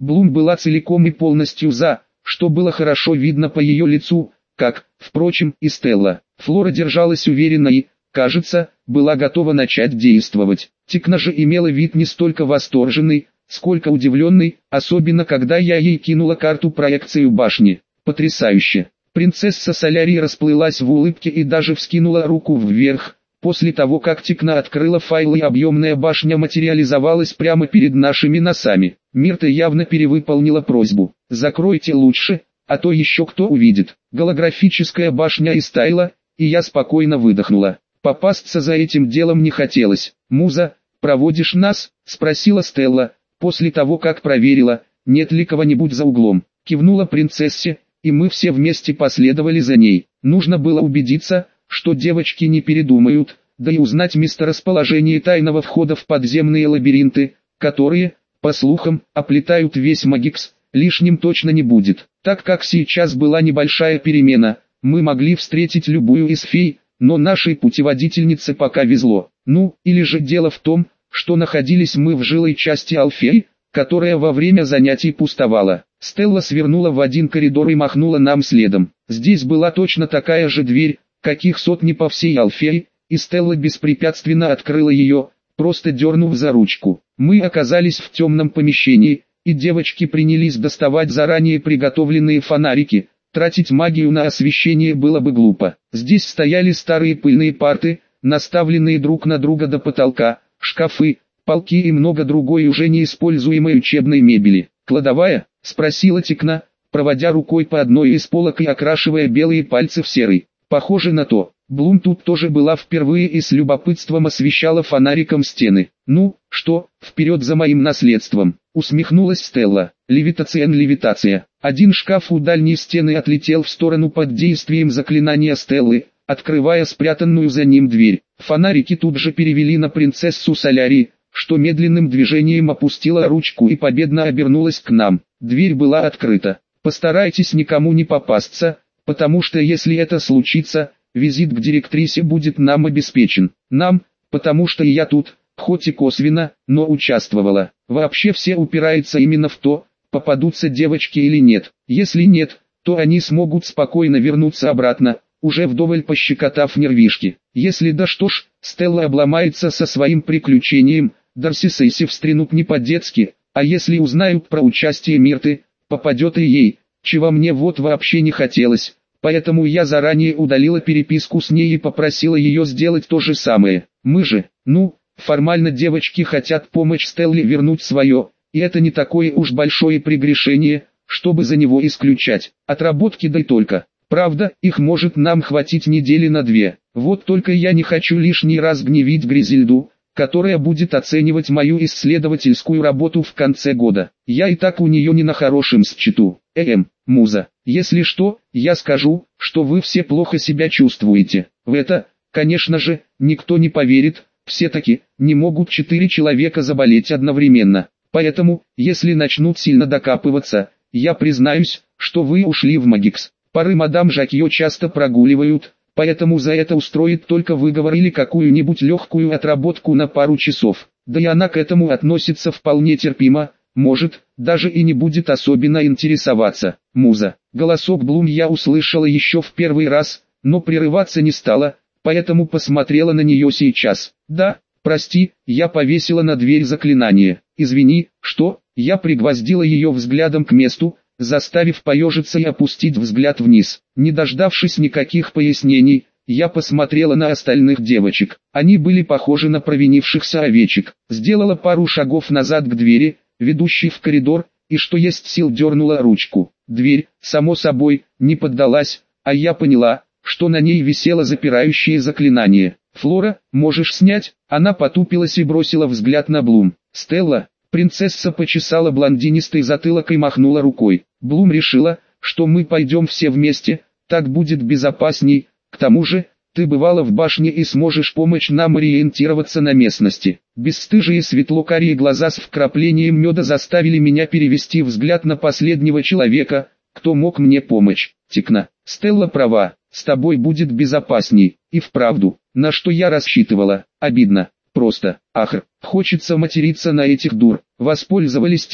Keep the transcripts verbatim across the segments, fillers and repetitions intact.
Блум была целиком и полностью за, что было хорошо видно по ее лицу, как, впрочем, и Стелла. Флора держалась уверенно и, кажется, была готова начать действовать. Тикна же имела вид не столько восторженный, сколько удивленный, особенно когда я ей кинула карту проекцию башни. Потрясающе! Принцесса Солярии расплылась в улыбке и даже вскинула руку вверх. После того, как Тикна открыла файл и объемная башня материализовалась прямо перед нашими носами, Мирта явно перевыполнила просьбу. «Закройте лучше, а то еще кто увидит». Голографическая башня истаяла, и я спокойно выдохнула. Попасться за этим делом не хотелось. «Муза, проводишь нас?» – спросила Стелла, после того как проверила, нет ли кого-нибудь за углом. Кивнула принцессе, и мы все вместе последовали за ней. Нужно было убедиться, что девочки не передумают, да и узнать месторасположение тайного входа в подземные лабиринты, которые, по слухам, оплетают весь Магикс, лишним точно не будет. Так как сейчас была небольшая перемена, мы могли встретить любую из фей, но нашей путеводительнице пока везло. Ну, или же дело в том, что находились мы в жилой части Алфеи, которая во время занятий пустовала. Стелла свернула в один коридор и махнула нам следом. Здесь была точно такая же дверь, каких сотни по всей Алфее, и Стелла беспрепятственно открыла ее, просто дернув за ручку. Мы оказались в темном помещении, и девочки принялись доставать заранее приготовленные фонарики. Тратить магию на освещение было бы глупо. Здесь стояли старые пыльные парты, наставленные друг на друга до потолка, шкафы, полки и много другой уже неиспользуемой учебной мебели. «Кладовая?» – спросила Тикна, проводя рукой по одной из полок и окрашивая белые пальцы в серый. «Похоже на то». Блум тут тоже была впервые и с любопытством освещала фонариком стены. «Ну, что, вперед за моим наследством», — усмехнулась Стелла. «Левитациен, левитация». Один шкаф у дальней стены отлетел в сторону под действием заклинания Стеллы, открывая спрятанную за ним дверь. Фонарики тут же перевели на принцессу Солярии, что медленным движением опустила ручку и победно обернулась к нам. Дверь была открыта. «Постарайтесь никому не попасться, потому что если это случится, визит к директрисе будет нам обеспечен. Нам, потому что и я тут, хоть и косвенно, но участвовала. Вообще все упирается именно в то, попадутся девочки или нет. Если нет, то они смогут спокойно вернуться обратно, уже вдоволь пощекотав нервишки. Если да что ж, Стелла обломается со своим приключением, Дарси Сейси встрянут не по-детски, а если узнают про участие Мирты, попадет и ей, чего мне вот вообще не хотелось. Поэтому я заранее удалила переписку с ней и попросила ее сделать то же самое. Мы же, ну, формально девочки хотят помочь Стелле вернуть свое, и это не такое уж большое прегрешение, чтобы за него исключать. Отработки да и только. Правда, их может нам хватить недели на две. Вот только я не хочу лишний раз гневить Гризельду, которая будет оценивать мою исследовательскую работу в конце года. Я и так у нее не на хорошем счету. Эм, Муза, если что, я скажу, что вы все плохо себя чувствуете. В это, конечно же, никто не поверит, все-таки, не могут четыре человека заболеть одновременно. Поэтому, если начнут сильно докапываться, я признаюсь, что вы ушли в Магикс. Пары мадам Жакьё часто прогуливают, поэтому за это устроит только выговор или какую-нибудь легкую отработку на пару часов. Да и она к этому относится вполне терпимо, может, даже и не будет особенно интересоваться. Муза. Голосок Блум я услышала еще в первый раз, но прерываться не стала, поэтому посмотрела на нее сейчас. Да, прости, я повесила на дверь заклинание. Извини, что? Я пригвоздила ее взглядом к месту, заставив поежиться и опустить взгляд вниз. Не дождавшись никаких пояснений, я посмотрела на остальных девочек. Они были похожи на провинившихся овечек. Сделала пару шагов назад к двери, ведущей в коридор, и что есть сил дернула ручку. Дверь, само собой, не поддалась, а я поняла, что на ней висело запирающее заклинание. «Флора, можешь снять?» Она потупилась и бросила взгляд на Блум. «Стелла?» Принцесса почесала блондинистый затылок и махнула рукой. Блум решила, что мы пойдем все вместе, так будет безопасней. К тому же, ты бывала в башне и сможешь помочь нам ориентироваться на местности. Бесстыжие светло-карие глаза с вкраплением меда заставили меня перевести взгляд на последнего человека, кто мог мне помочь. Тикна. Стелла права, с тобой будет безопасней. И вправду, на что я рассчитывала, обидно. Просто, ах, хочется материться на этих дур. Воспользовались тем,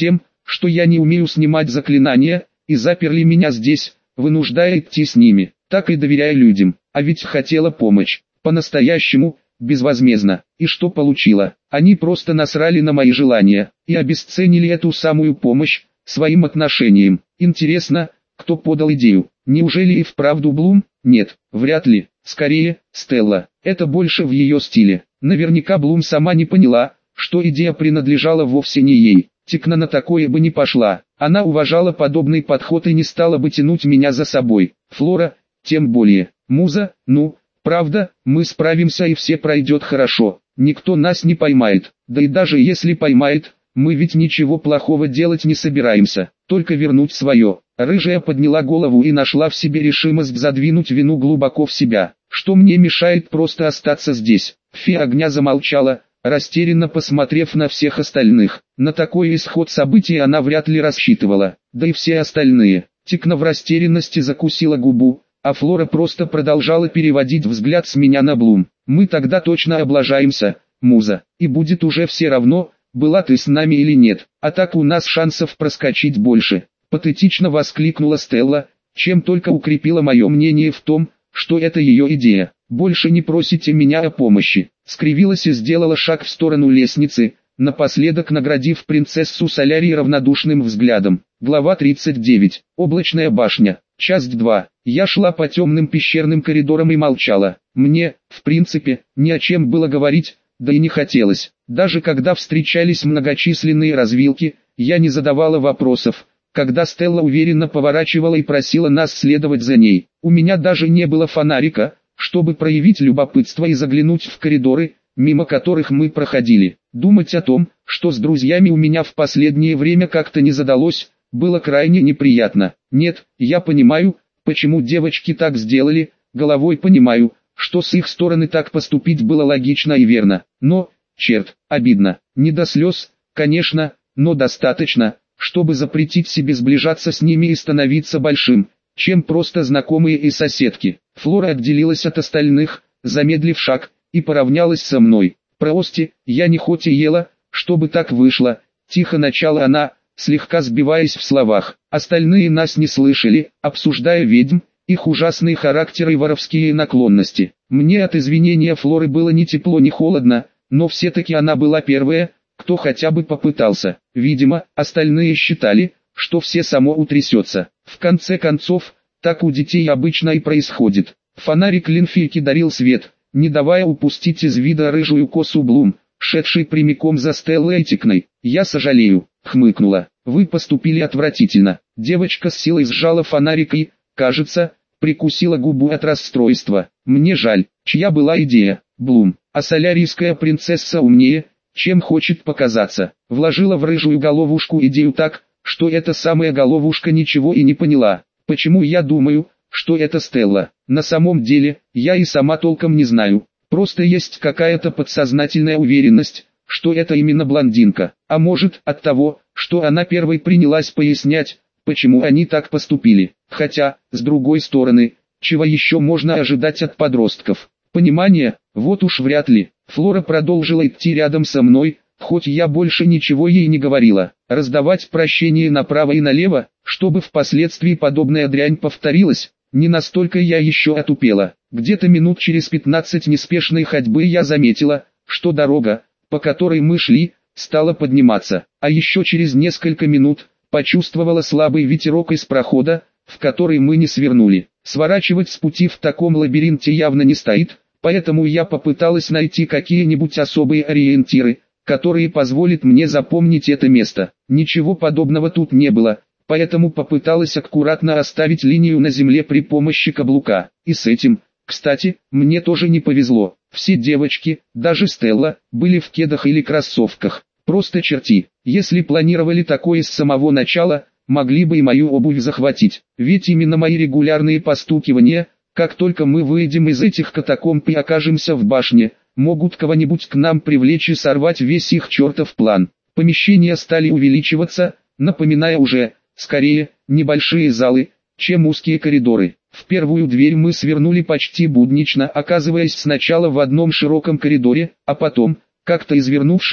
что я не умею снимать заклинания, и заперли меня здесь, вынуждая идти с ними. Так и доверяя людям, а ведь хотела помочь, по-настоящему, безвозмездно. И что получила? Они просто насрали на мои желания, и обесценили эту самую помощь, своим отношением. Интересно, кто подал идею? Неужели и вправду Блум? Нет, вряд ли. Скорее, Стелла. Это больше в ее стиле. Наверняка Блум сама не поняла, что идея принадлежала вовсе не ей. Тикна на такое бы не пошла. Она уважала подобный подход и не стала бы тянуть меня за собой. Флора, тем более. Муза, ну, правда, мы справимся и все пройдет хорошо. Никто нас не поймает. Да и даже если поймает, мы ведь ничего плохого делать не собираемся, только вернуть свое. Рыжая подняла голову и нашла в себе решимость задвинуть вину глубоко в себя. Что мне мешает просто остаться здесь? Фея огня замолчала, растерянно посмотрев на всех остальных. На такой исход событий она вряд ли рассчитывала, да и все остальные. Тикна в растерянности закусила губу, а Флора просто продолжала переводить взгляд с меня на Блум. Мы тогда точно облажаемся, Муза, и будет уже все равно, была ты с нами или нет, а так у нас шансов проскочить больше. Патетично воскликнула Стелла, чем только укрепила мое мнение в том, что это ее идея. Больше не просите меня о помощи. Скривилась и сделала шаг в сторону лестницы, напоследок наградив принцессу Солярии равнодушным взглядом. Глава тридцать девять. Облачная башня. Часть два. Я шла по темным пещерным коридорам и молчала. Мне, в принципе, ни о чем было говорить, да и не хотелось. Даже когда встречались многочисленные развилки, я не задавала вопросов. Когда Стелла уверенно поворачивала и просила нас следовать за ней, у меня даже не было фонарика, чтобы проявить любопытство и заглянуть в коридоры, мимо которых мы проходили. Думать о том, что с друзьями у меня в последнее время как-то не задалось, было крайне неприятно. Нет, я понимаю, почему девочки так сделали, головой понимаю, что с их стороны так поступить было логично и верно. Но, черт, обидно. Не до слез, конечно, но достаточно, чтобы запретить себе сближаться с ними и становиться большим, чем просто знакомые и соседки. Флора отделилась от остальных, замедлив шаг, и поравнялась со мной. «Прости, я не хоть и ела, чтобы так вышло», — тихо начала она, слегка сбиваясь в словах. Остальные нас не слышали, обсуждая ведьм, их ужасные характеры и воровские наклонности. Мне от извинения Флоры было ни тепло, ни холодно, но все-таки она была первая, кто хотя бы попытался. Видимо, остальные считали, что все само утрясется. В конце концов, так у детей обычно и происходит. Фонарик Линфильки дарил свет, не давая упустить из вида рыжую косу Блум, шедшей прямиком за Стеллой Тикной. «Я сожалею», — хмыкнула. «Вы поступили отвратительно». Девочка с силой сжала фонарик и, кажется, прикусила губу от расстройства. «Мне жаль, чья была идея, Блум, а солярийская принцесса умнее, чем хочет показаться». Вложила в рыжую головушку идею так, что эта самая головушка ничего и не поняла. Почему я думаю, что это Стелла? На самом деле, я и сама толком не знаю. Просто есть какая-то подсознательная уверенность, что это именно блондинка. А может, от того, что она первой принялась пояснять, почему они так поступили. Хотя, с другой стороны, чего еще можно ожидать от подростков? Понимание? Вот уж вряд ли. Флора продолжила идти рядом со мной, хоть я больше ничего ей не говорила. Раздавать прощение направо и налево, чтобы впоследствии подобная дрянь повторилась, не настолько я еще отупела. Где-то минут через пятнадцать неспешной ходьбы я заметила, что дорога, по которой мы шли, стала подниматься. А еще через несколько минут, почувствовала слабый ветерок из прохода, в который мы не свернули. Сворачивать с пути в таком лабиринте явно не стоит, поэтому я попыталась найти какие-нибудь особые ориентиры, которые позволят мне запомнить это место. Ничего подобного тут не было, поэтому попыталась аккуратно оставить линию на земле при помощи каблука. И с этим, кстати, мне тоже не повезло. Все девочки, даже Стелла, были в кедах или кроссовках. Просто черти. Если планировали такое с самого начала, могли бы и мою обувь захватить. Ведь именно мои регулярные постукивания, как только мы выйдем из этих катакомб и окажемся в башне, могут кого-нибудь к нам привлечь и сорвать весь их чертов план. Помещения стали увеличиваться, напоминая уже, скорее, небольшие залы, чем узкие коридоры. В первую дверь мы свернули почти буднично, оказываясь сначала в одном широком коридоре, а потом, как-то извернувшись,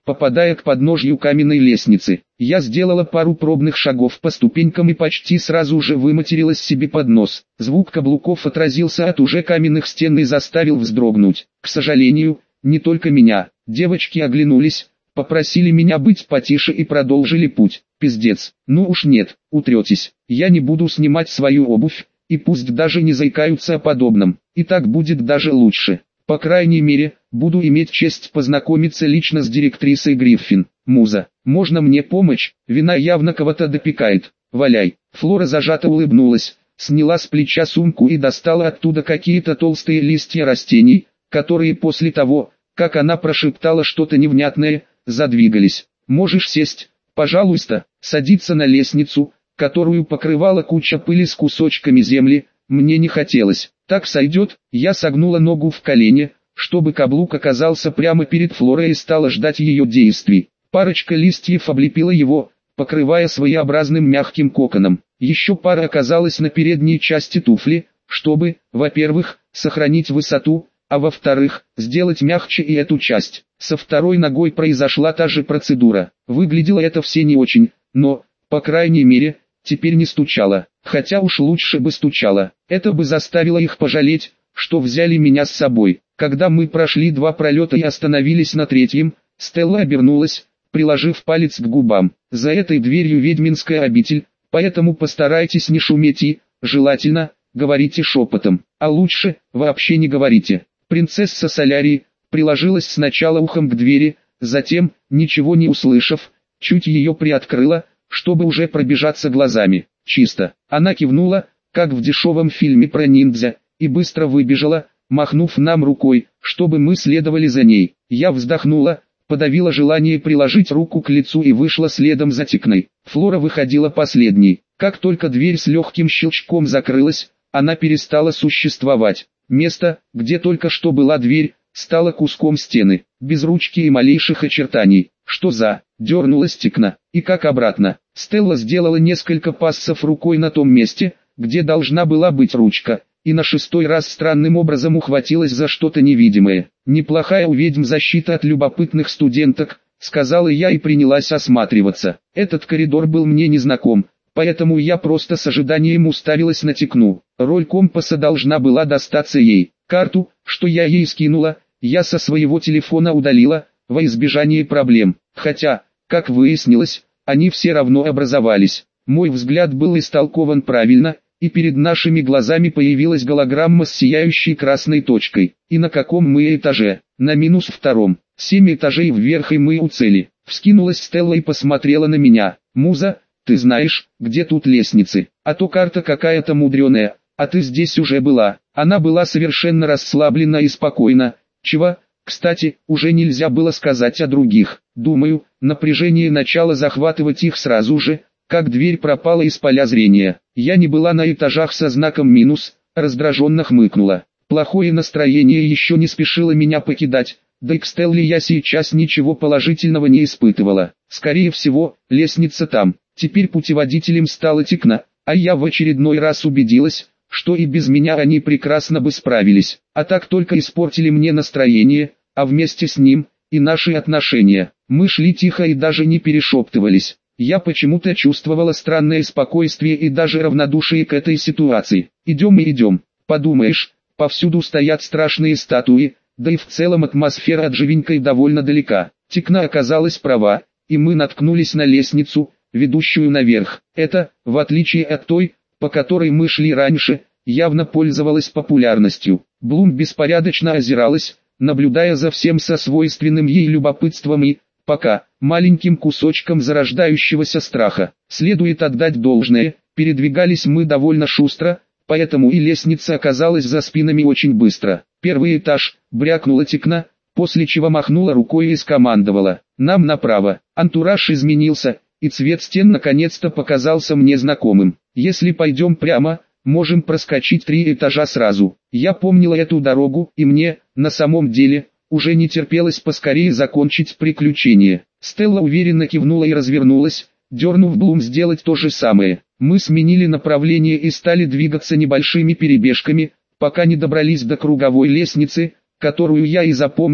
попадая к подножью каменной лестницы. Я сделала пару пробных шагов по ступенькам и почти сразу же выматерилась себе под нос. Звук каблуков отразился от уже каменных стен и заставил вздрогнуть. К сожалению, не только меня. Девочки оглянулись, попросили меня быть потише и продолжили путь. Пиздец. Ну уж нет, утретесь. Я не буду снимать свою обувь, и пусть даже не заикаются о подобном. И так будет даже лучше. По крайней мере, буду иметь честь познакомиться лично с директрисой Гриффин. Муза, можно мне помочь? Вина явно кого-то допекает. Валяй. Флора зажато улыбнулась, сняла с плеча сумку и достала оттуда какие-то толстые листья растений, которые после того, как она прошептала что-то невнятное, задвигались. Можешь сесть, пожалуйста. Садиться на лестницу, которую покрывала куча пыли с кусочками земли, мне не хотелось. Так сойдет. Я согнула ногу в колене, чтобы каблук оказался прямо перед Флорой и стала ждать ее действий. Парочка листьев облепила его, покрывая своеобразным мягким коконом. Еще пара оказалась на передней части туфли, чтобы, во-первых, сохранить высоту, а во-вторых, сделать мягче и эту часть. Со второй ногой произошла та же процедура. Выглядело это все не очень, но, по крайней мере, теперь не стучало. Хотя уж лучше бы стучало. Это бы заставило их пожалеть, что взяли меня с собой. Когда мы прошли два пролета и остановились на третьем, Стелла обернулась, приложив палец к губам. За этой дверью ведьминская обитель, поэтому постарайтесь не шуметь и, желательно, говорите шепотом. А лучше, вообще не говорите. Принцесса Солярии приложилась сначала ухом к двери, затем, ничего не услышав, чуть ее приоткрыла, чтобы уже пробежаться глазами. Чисто. Она кивнула, как в дешевом фильме про ниндзя, и быстро выбежала, махнув нам рукой, чтобы мы следовали за ней. Я вздохнула, подавила желание приложить руку к лицу и вышла следом за Тикной. Флора выходила последней. Как только дверь с легким щелчком закрылась, она перестала существовать. Место, где только что была дверь, стало куском стены, без ручки и малейших очертаний. Что за... Дернулась Тикна, и как обратно. Стелла сделала несколько пассов рукой на том месте, где должна была быть ручка, и на шестой раз странным образом ухватилась за что-то невидимое. «Неплохая у ведьм защита от любопытных студенток», — сказала я и принялась осматриваться. Этот коридор был мне незнаком, поэтому я просто с ожиданием уставилась на Тикну. Роль компаса должна была достаться ей. Карту, что я ей скинула, я со своего телефона удалила, во избежание проблем. Хотя, как выяснилось, они все равно образовались. Мой взгляд был истолкован правильно, и перед нашими глазами появилась голограмма с сияющей красной точкой. И на каком мы этаже? На минус втором. Семь этажей вверх и мы у цели. Вскинулась Стелла и посмотрела на меня. Муза, ты знаешь, где тут лестницы? А то карта какая-то мудреная, а ты здесь уже была. Она была совершенно расслаблена и спокойна. Чего? Кстати, уже нельзя было сказать о других. Думаю, напряжение начало захватывать их сразу же, как дверь пропала из поля зрения. Я не была на этажах со знаком минус, раздраженно хмыкнула. Плохое настроение еще не спешило меня покидать, да и к Стелле я сейчас ничего положительного не испытывала. Скорее всего, лестница там. Теперь путеводителем стала Тикна, а я в очередной раз убедилась, что и без меня они прекрасно бы справились, а так только испортили мне настроение, а вместе с ним и наши отношения. Мы шли тихо и даже не перешептывались. Я почему-то чувствовала странное спокойствие и даже равнодушие к этой ситуации. Идем и идем. Подумаешь, повсюду стоят страшные статуи, да и в целом атмосфера от живенькой довольно далека. Тикна оказалась права, и мы наткнулись на лестницу, ведущую наверх. Это, в отличие от той, по которой мы шли раньше, явно пользовалась популярностью. Блум беспорядочно озиралась, наблюдая за всем со свойственным ей любопытством и, пока, маленьким кусочком зарождающегося страха. Следует отдать должное, передвигались мы довольно шустро, поэтому и лестница оказалась за спинами очень быстро. Первый этаж, брякнула Тикна, после чего махнула рукой и скомандовала: «Нам направо». Антураж изменился, и цвет стен наконец-то показался мне знакомым. Если пойдем прямо, можем проскочить три этажа сразу. Я помнила эту дорогу, и мне, на самом деле, уже не терпелось поскорее закончить приключение. Стелла уверенно кивнула и развернулась, дернув Блум сделать то же самое. Мы сменили направление и стали двигаться небольшими перебежками, пока не добрались до круговой лестницы, которую я и запомнила,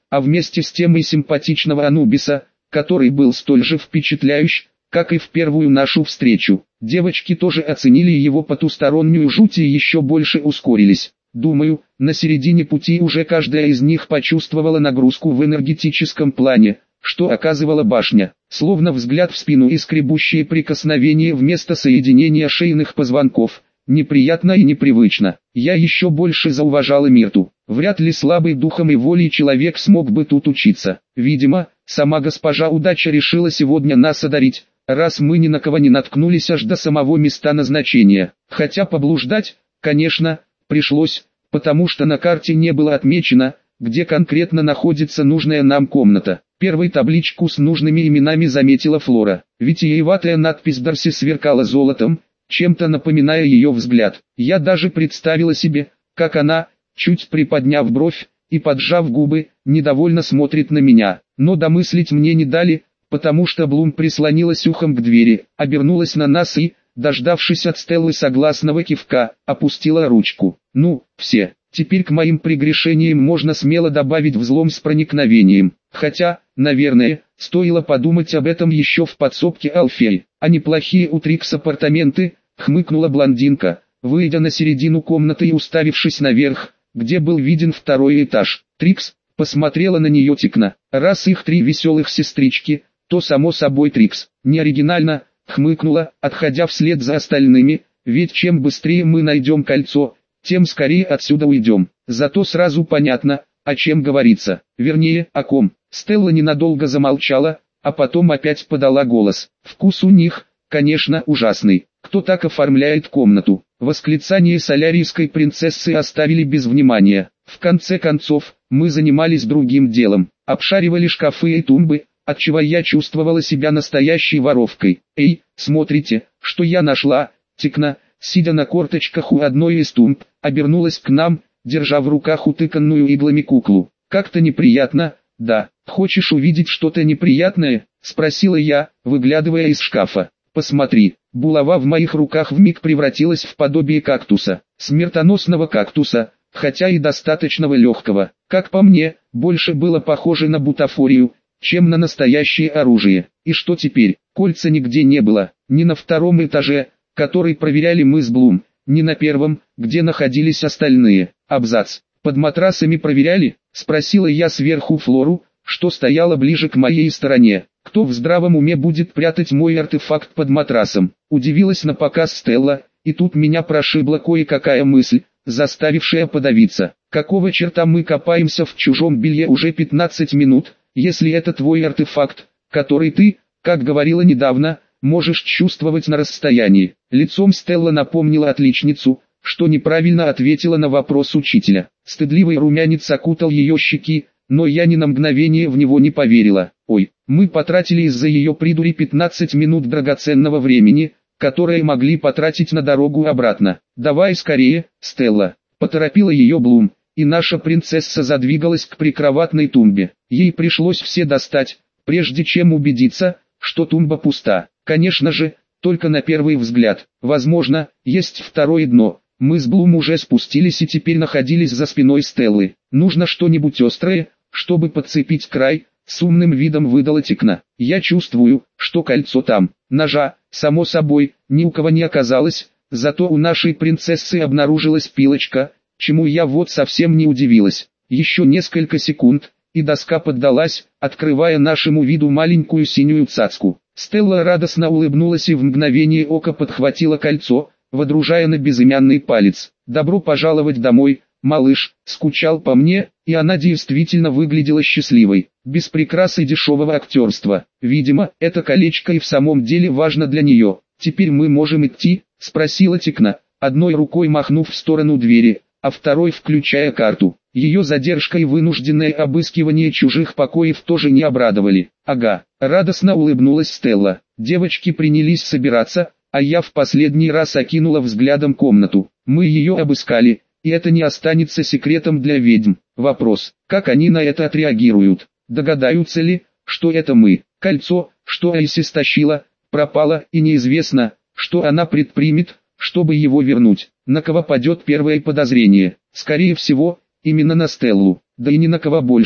а вместе с тем и симпатичного Анубиса, который был столь же впечатляющий, как и в первую нашу встречу. Девочки тоже оценили его потустороннюю жуть и еще больше ускорились. Думаю, на середине пути уже каждая из них почувствовала нагрузку в энергетическом плане, что оказывала башня, словно взгляд в спину и скребущие прикосновения вместо соединения шейных позвонков. Неприятно и непривычно. Я еще больше зауважала Мирту. Вряд ли слабый духом и волей человек смог бы тут учиться. Видимо, сама госпожа удача решила сегодня нас одарить, раз мы ни на кого не наткнулись аж до самого места назначения. Хотя поблуждать, конечно, пришлось, потому что на карте не было отмечено, где конкретно находится нужная нам комната. Первой табличку с нужными именами заметила Флора. Витиеватая надпись Дарси сверкала золотом, чем-то напоминая ее взгляд. Я даже представила себе, как она, чуть приподняв бровь и поджав губы, недовольно смотрит на меня. Но домыслить мне не дали, потому что Блум прислонилась ухом к двери, обернулась на нас и, дождавшись от Стеллы согласного кивка, опустила ручку. Ну, все. Теперь к моим прегрешениям можно смело добавить взлом с проникновением. Хотя, наверное, стоило подумать об этом еще в подсобке Алфеи. А неплохие у Трикс апартаменты, хмыкнула блондинка, выйдя на середину комнаты и уставившись наверх, где был виден второй этаж. Трикс посмотрела на нее тикно. Раз их три веселых сестрички, то само собой Трикс. Не оригинально, хмыкнула, отходя вслед за остальными, ведь чем быстрее мы найдем кольцо, тем скорее отсюда уйдем. Зато сразу понятно, о чем говорится, вернее, о ком. Стелла ненадолго замолчала, а потом опять подала голос. Вкус у них, конечно, ужасный. Кто так оформляет комнату? Восклицание солярийской принцессы оставили без внимания. В конце концов, мы занимались другим делом. Обшаривали шкафы и тумбы, отчего я чувствовала себя настоящей воровкой. Эй, смотрите, что я нашла. Тикна, сидя на корточках у одной из тумб, обернулась к нам, держа в руках утыканную иглами куклу. Как-то неприятно, да. Хочешь увидеть что-то неприятное? Спросила я, выглядывая из шкафа. Посмотри, булава в моих руках вмиг превратилась в подобие кактуса. Смертоносного кактуса, хотя и достаточного легкого. Как по мне, больше было похоже на бутафорию, чем на настоящее оружие. И что теперь? Кольца нигде не было, ни на втором этаже, который проверяли мы с Блум, ни на первом, где находились остальные. Абзац. Под матрасами проверяли? Спросила я сверху Флору, что стояла ближе к моей стороне. Кто в здравом уме будет прятать мой артефакт под матрасом? Удивилась напоказ Стелла, и тут меня прошибла кое-какая мысль, заставившая подавиться. Какого черта мы копаемся в чужом белье уже пятнадцать минут, если это твой артефакт, который ты, как говорила недавно, можешь чувствовать на расстоянии. Лицом Стелла напомнила отличницу, что неправильно ответила на вопрос учителя. Стыдливый румянец окутал ее щеки, но я ни на мгновение в него не поверила. Ой, мы потратили из-за ее придури пятнадцать минут драгоценного времени, которые могли потратить на дорогу обратно. Давай скорее, Стелла, поторопила ее Блум, и наша принцесса задвигалась к прикроватной тумбе. Ей пришлось все достать, прежде чем убедиться, что тумба пуста. Конечно же, только на первый взгляд. Возможно, есть второе дно. Мы с Блум уже спустились и теперь находились за спиной Стеллы. Нужно что-нибудь острое, чтобы подцепить край, с умным видом выдала Тикна. Я чувствую, что кольцо там. Ножа, само собой, ни у кого не оказалось, зато у нашей принцессы обнаружилась пилочка, чему я вот совсем не удивилась. Еще несколько секунд, и доска поддалась, открывая нашему виду маленькую синюю цацку. Стелла радостно улыбнулась и в мгновение ока подхватила кольцо, водружая на безымянный палец. «Добро пожаловать домой, малыш», скучал по мне, и она действительно выглядела счастливой, без прикрас и дешевого актерства. Видимо, это колечко и в самом деле важно для нее. «Теперь мы можем идти?» — спросила Тикна, одной рукой махнув в сторону двери, а второй включая карту. Ее задержка и вынужденное обыскивание чужих покоев тоже не обрадовали. «Ага», — радостно улыбнулась Стелла. Девочки принялись собираться, а я в последний раз окинула взглядом комнату. Мы ее обыскали, и это не останется секретом для ведьм. Вопрос, как они на это отреагируют? Догадаются ли, что это мы? Кольцо, что Айси стащила, пропало, и неизвестно, что она предпримет, чтобы его вернуть. На кого падет первое подозрение? Скорее всего, именно на Стеллу, да и ни на кого больше.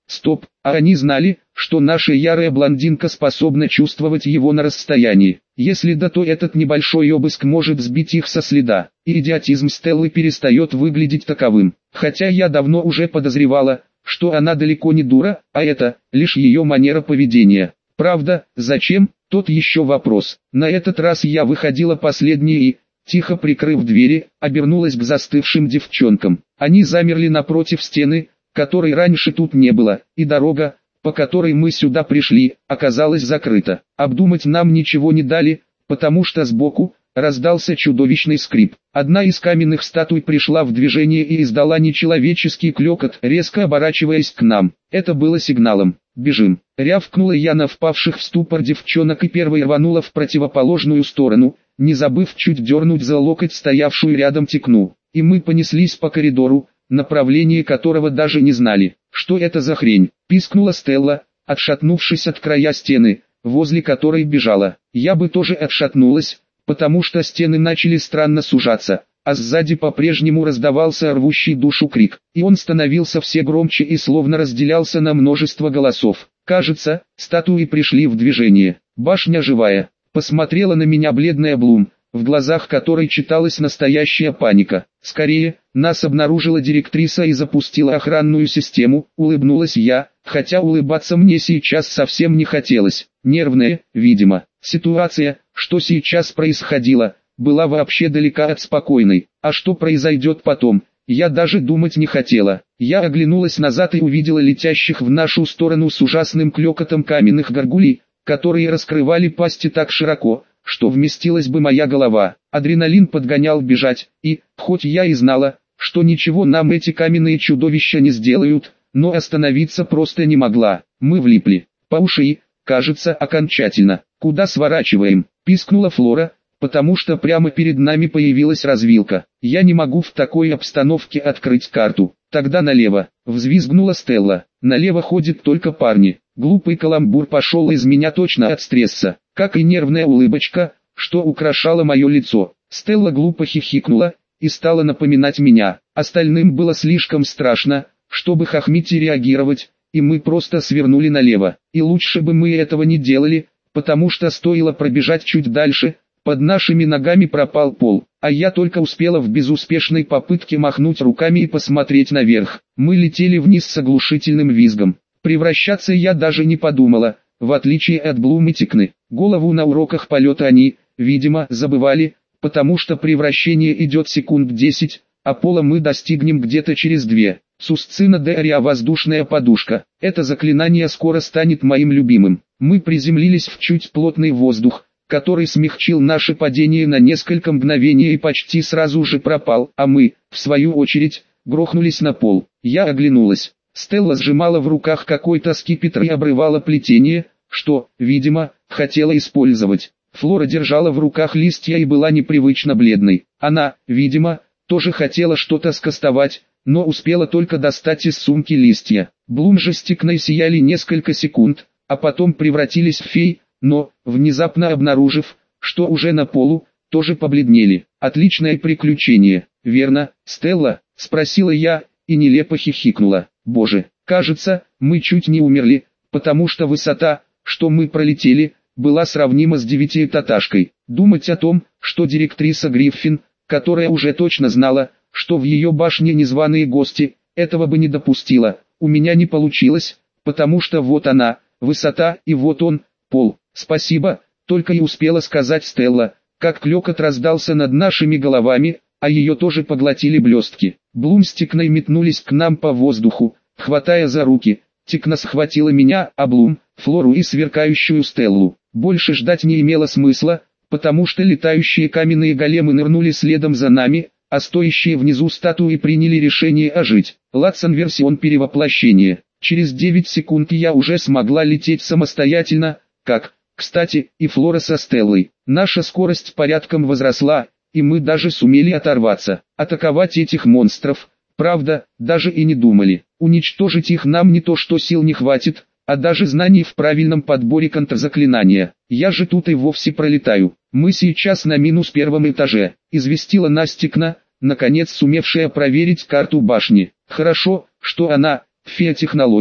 Стоп, а они знали, что наша ярая блондинка способна чувствовать его на расстоянии. Если да, то этот небольшой обыск может сбить их со следа, и идиотизм Стеллы перестает выглядеть таковым. Хотя я давно уже подозревала, что она далеко не дура, а это лишь ее манера поведения. Правда, зачем? Тот еще вопрос. На этот раз я выходила последней и, тихо прикрыв двери, обернулась к застывшим девчонкам. Они замерли напротив стены, которой раньше тут не было, и дорога, по которой мы сюда пришли, оказалась закрыта. Обдумать нам ничего не дали, потому что сбоку раздался чудовищный скрип. Одна из каменных статуй пришла в движение и издала нечеловеческий клёкот, резко оборачиваясь к нам. Это было сигналом. «Бежим!» Рявкнула я на впавших в ступор девчонок и первой рванула в противоположную сторону, не забыв чуть дернуть за локоть стоявшую рядом Тикну. И мы понеслись по коридору, направление которого даже не знали. «Что это за хрень?» — пискнула Стелла, отшатнувшись от края стены, возле которой бежала. Я бы тоже отшатнулась, потому что стены начали странно сужаться, а сзади по-прежнему раздавался рвущий душу крик, и он становился все громче и словно разделялся на множество голосов. Кажется, статуи пришли в движение. «Башня живая», — посмотрела на меня бледная Блум, в глазах которой читалась настоящая паника. «Скорее, нас обнаружила директриса и запустила охранную систему», — улыбнулась я, хотя улыбаться мне сейчас совсем не хотелось. Нервная, видимо. Ситуация, что сейчас происходило, была вообще далека от спокойной. А что произойдет потом, я даже думать не хотела. Я оглянулась назад и увидела летящих в нашу сторону с ужасным клёкотом каменных горгулей, которые раскрывали пасти так широко, что вместилась бы моя голова. Адреналин подгонял бежать, и, хоть я и знала, что ничего нам эти каменные чудовища не сделают, но остановиться просто не могла. Мы влипли, по уши и, кажется, окончательно. «Куда сворачиваем?» — пискнула Флора, потому что прямо перед нами появилась развилка. «Я не могу в такой обстановке открыть карту». «Тогда налево», — взвизгнула Стелла. «Налево ходят только парни». Глупый каламбур пошел из меня точно от стресса, как и нервная улыбочка, что украшала мое лицо. Стелла глупо хихикнула и стала напоминать меня. Остальным было слишком страшно, чтобы хохмить и реагировать, и мы просто свернули налево. И лучше бы мы этого не делали, потому что стоило пробежать чуть дальше, под нашими ногами пропал пол, а я только успела в безуспешной попытке махнуть руками и посмотреть наверх. Мы летели вниз с оглушительным визгом. Превращаться я даже не подумала, в отличие от Блум и Тикны. Голову на уроках полета они, видимо, забывали, потому что превращение идет секунд десять, а пола мы достигнем где-то через две. Сусцина де Ариа воздушная подушка. Это заклинание скоро станет моим любимым. Мы приземлились в чуть плотный воздух, который смягчил наше падение на несколько мгновений и почти сразу же пропал, а мы, в свою очередь, грохнулись на пол. Я оглянулась. Стелла сжимала в руках какой-то скипетр и обрывала плетение, что, видимо, хотела использовать. Флора держала в руках листья и была непривычно бледной. Она, видимо, тоже хотела что-то скастовать, но успела только достать из сумки листья. Блум же с Тикной сияли несколько секунд, а потом превратились в фей, но, внезапно обнаружив, что уже на полу, тоже побледнели. «Отличное приключение, верно, Стелла?» — спросила я, и нелепо хихикнула. «Боже, кажется, мы чуть не умерли, потому что высота, что мы пролетели, была сравнима с девятиэтажкой. Думать о том, что директриса Гриффин, которая уже точно знала, что в ее башне незваные гости, этого бы не допустила, у меня не получилось, потому что вот она, высота, и вот он, пол. Спасибо», только и успела сказать Стелла, как клёкот раздался над нашими головами, а ее тоже поглотили блестки. Блум с Тикной метнулись к нам по воздуху, хватая за руки. Тикна схватила меня, а Блум — Флору и сверкающую Стеллу. Больше ждать не имело смысла, потому что летающие каменные големы нырнули следом за нами, а стоящие внизу статуи приняли решение ожить. Латсон-версион перевоплощения. Через девять секунд я уже смогла лететь самостоятельно, как, кстати, и Флора со Стеллой. Наша скорость порядком возросла, и мы даже сумели оторваться. Атаковать этих монстров, правда, даже и не думали. Уничтожить их нам не то что сил не хватит, а даже знаний в правильном подборе контрзаклинания. Я же тут и вовсе пролетаю. Мы сейчас на минус первом этаже, известила нас Тикна, наконец сумевшая проверить карту башни. Хорошо, что она, фея технологий,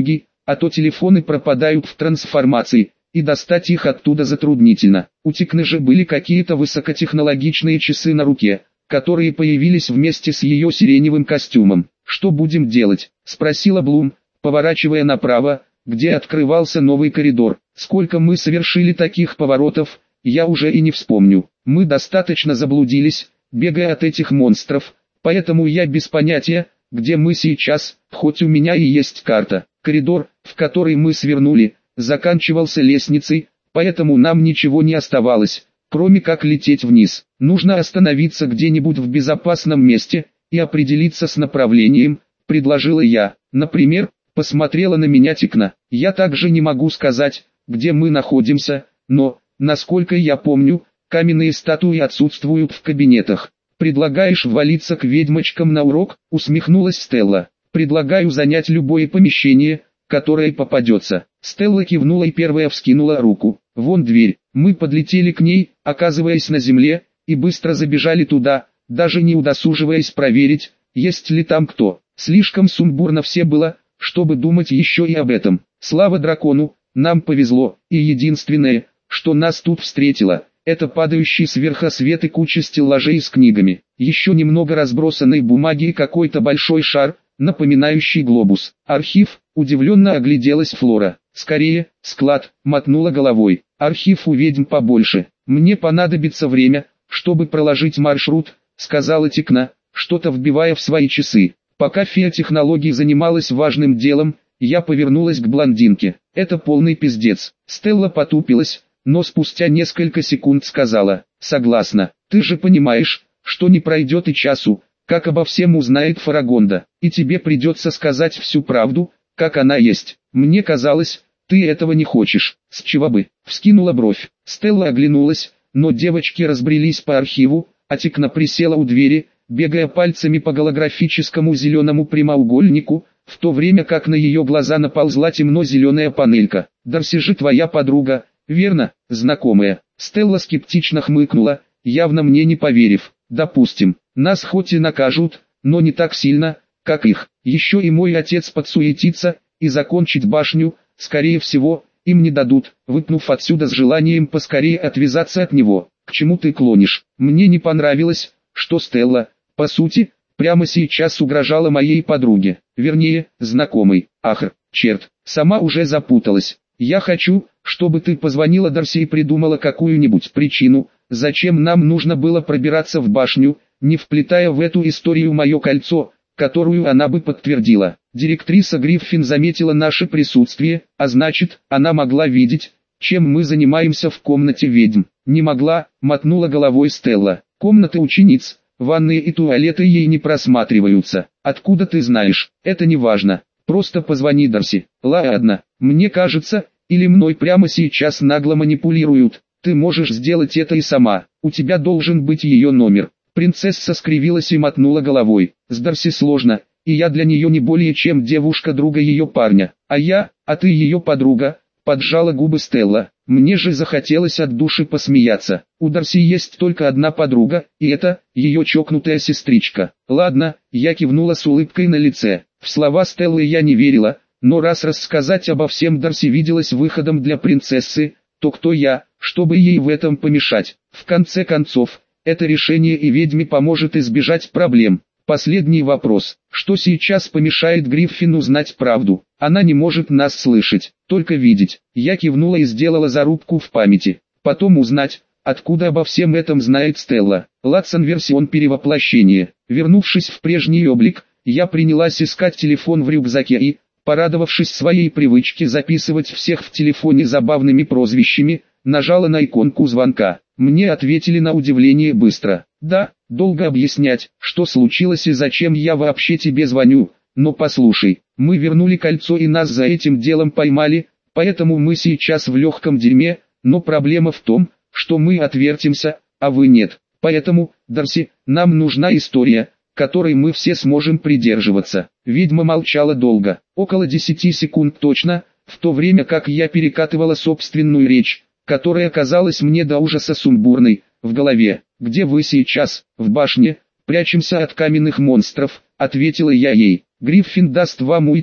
а то телефоны пропадают в трансформации, и достать их оттуда затруднительно. У Тикны же были какие-то высокотехнологичные часы на руке, которые появились вместе с ее сиреневым костюмом. «Что будем делать?» – спросила Блум, поворачивая направо, где открывался новый коридор. «Сколько мы совершили таких поворотов, я уже и не вспомню. Мы достаточно заблудились, бегая от этих монстров, поэтому я без понятия, где мы сейчас, хоть у меня и есть карта». Коридор, в который мы свернули, заканчивался лестницей, поэтому нам ничего не оставалось, кроме как лететь вниз. «Нужно остановиться где-нибудь в безопасном месте и определиться с направлением», — предложила я. «Например», — посмотрела на меня Тикна. «Я также не могу сказать, где мы находимся, но, насколько я помню, каменные статуи отсутствуют в кабинетах». «Предлагаешь ввалиться к ведьмочкам на урок?» — усмехнулась Стелла. «Предлагаю занять любое помещение, которое попадется». Стелла кивнула и первая вскинула руку. «Вон дверь». Мы подлетели к ней, оказываясь на земле, и быстро забежали туда, даже не удосуживаясь проверить, есть ли там кто. Слишком сумбурно все было, чтобы думать еще и об этом. Слава дракону, нам повезло, и единственное, что нас тут встретило, это падающий сверху свет и куча стеллажей с книгами. Еще немного разбросанной бумаги и какой-то большой шар, напоминающий глобус. «Архив», — удивленно огляделась Флора. «Скорее, склад», — мотнула головой. «Архив у ведьм побольше. Мне понадобится время, чтобы проложить маршрут», — сказала Тикна, что-то вбивая в свои часы. Пока фея технологий занималась важным делом, я повернулась к блондинке. «Это полный пиздец». Стелла потупилась, но спустя несколько секунд сказала: «Согласна. Ты же понимаешь, что не пройдет и часу, как обо всем узнает Фарагонда, и тебе придется сказать всю правду, как она есть. Мне казалось, ты этого не хочешь». «С чего бы?» — вскинула бровь. Стелла оглянулась, но девочки разбрелись по архиву, а Тикна присела у двери, бегая пальцами по голографическому зеленому прямоугольнику, в то время как на ее глаза наползла темно-зеленая панелька. «Дарси же твоя подруга, верно, знакомая?» Стелла скептично хмыкнула, явно мне не поверив. «Допустим, нас хоть и накажут, но не так сильно, как их. Еще и мой отец подсуетится, и закончить башню, скорее всего, им не дадут», выпнув отсюда с желанием поскорее отвязаться от него. «К чему ты клонишь?» Мне не понравилось, что Стелла, по сути, прямо сейчас угрожала моей подруге, вернее, знакомой. Ах, черт, сама уже запуталась. «Я хочу, чтобы ты позвонила Дарси и придумала какую-нибудь причину, зачем нам нужно было пробираться в башню, не вплетая в эту историю мое кольцо, которую она бы подтвердила». Директриса Гриффин заметила наше присутствие, а значит, она могла видеть, чем мы занимаемся в комнате ведьм. «Не могла», — мотнула головой Стелла. «Комнаты учениц, ванные и туалеты ей не просматриваются». «Откуда ты знаешь?» «Это не важно. Просто позвони Дарси». «Ладно, мне кажется, или мной прямо сейчас нагло манипулируют. Ты можешь сделать это и сама. У тебя должен быть ее номер». Принцесса скривилась и мотнула головой. «С Дарси сложно, и я для нее не более чем девушка друга ее парня. А я, а ты ее подруга», — поджала губы Стелла. Мне же захотелось от души посмеяться. У Дарси есть только одна подруга, и это ее чокнутая сестричка. «Ладно», — я кивнула с улыбкой на лице. В слова Стеллы я не верила, но раз рассказать обо всем Дарси виделось выходом для принцессы, то кто я, чтобы ей в этом помешать? В конце концов, это решение и ведьме поможет избежать проблем. Последний вопрос. Что сейчас помешает Гриффин узнать правду? Она не может нас слышать, только видеть. Я кивнула и сделала зарубку в памяти. Потом узнать, откуда обо всем этом знает Стелла. Латсон версион перевоплощения. Вернувшись в прежний облик, я принялась искать телефон в рюкзаке и, порадовавшись своей привычке записывать всех в телефоне забавными прозвищами, нажала на иконку звонка. Мне ответили на удивление быстро. «Да, долго объяснять, что случилось и зачем я вообще тебе звоню, но послушай, мы вернули кольцо и нас за этим делом поймали, поэтому мы сейчас в легком дерьме, но проблема в том, что мы отвертимся, а вы нет. Поэтому, Дарси, нам нужна история, которой мы все сможем придерживаться». Ведьма молчала долго, около десяти секунд точно, в то время как я перекатывала собственную речь, которая казалась мне до ужаса сумбурной, в голове. «Где вы сейчас?» «В башне, прячемся от каменных монстров», — ответила я ей. «Гриффин даст вам уйти,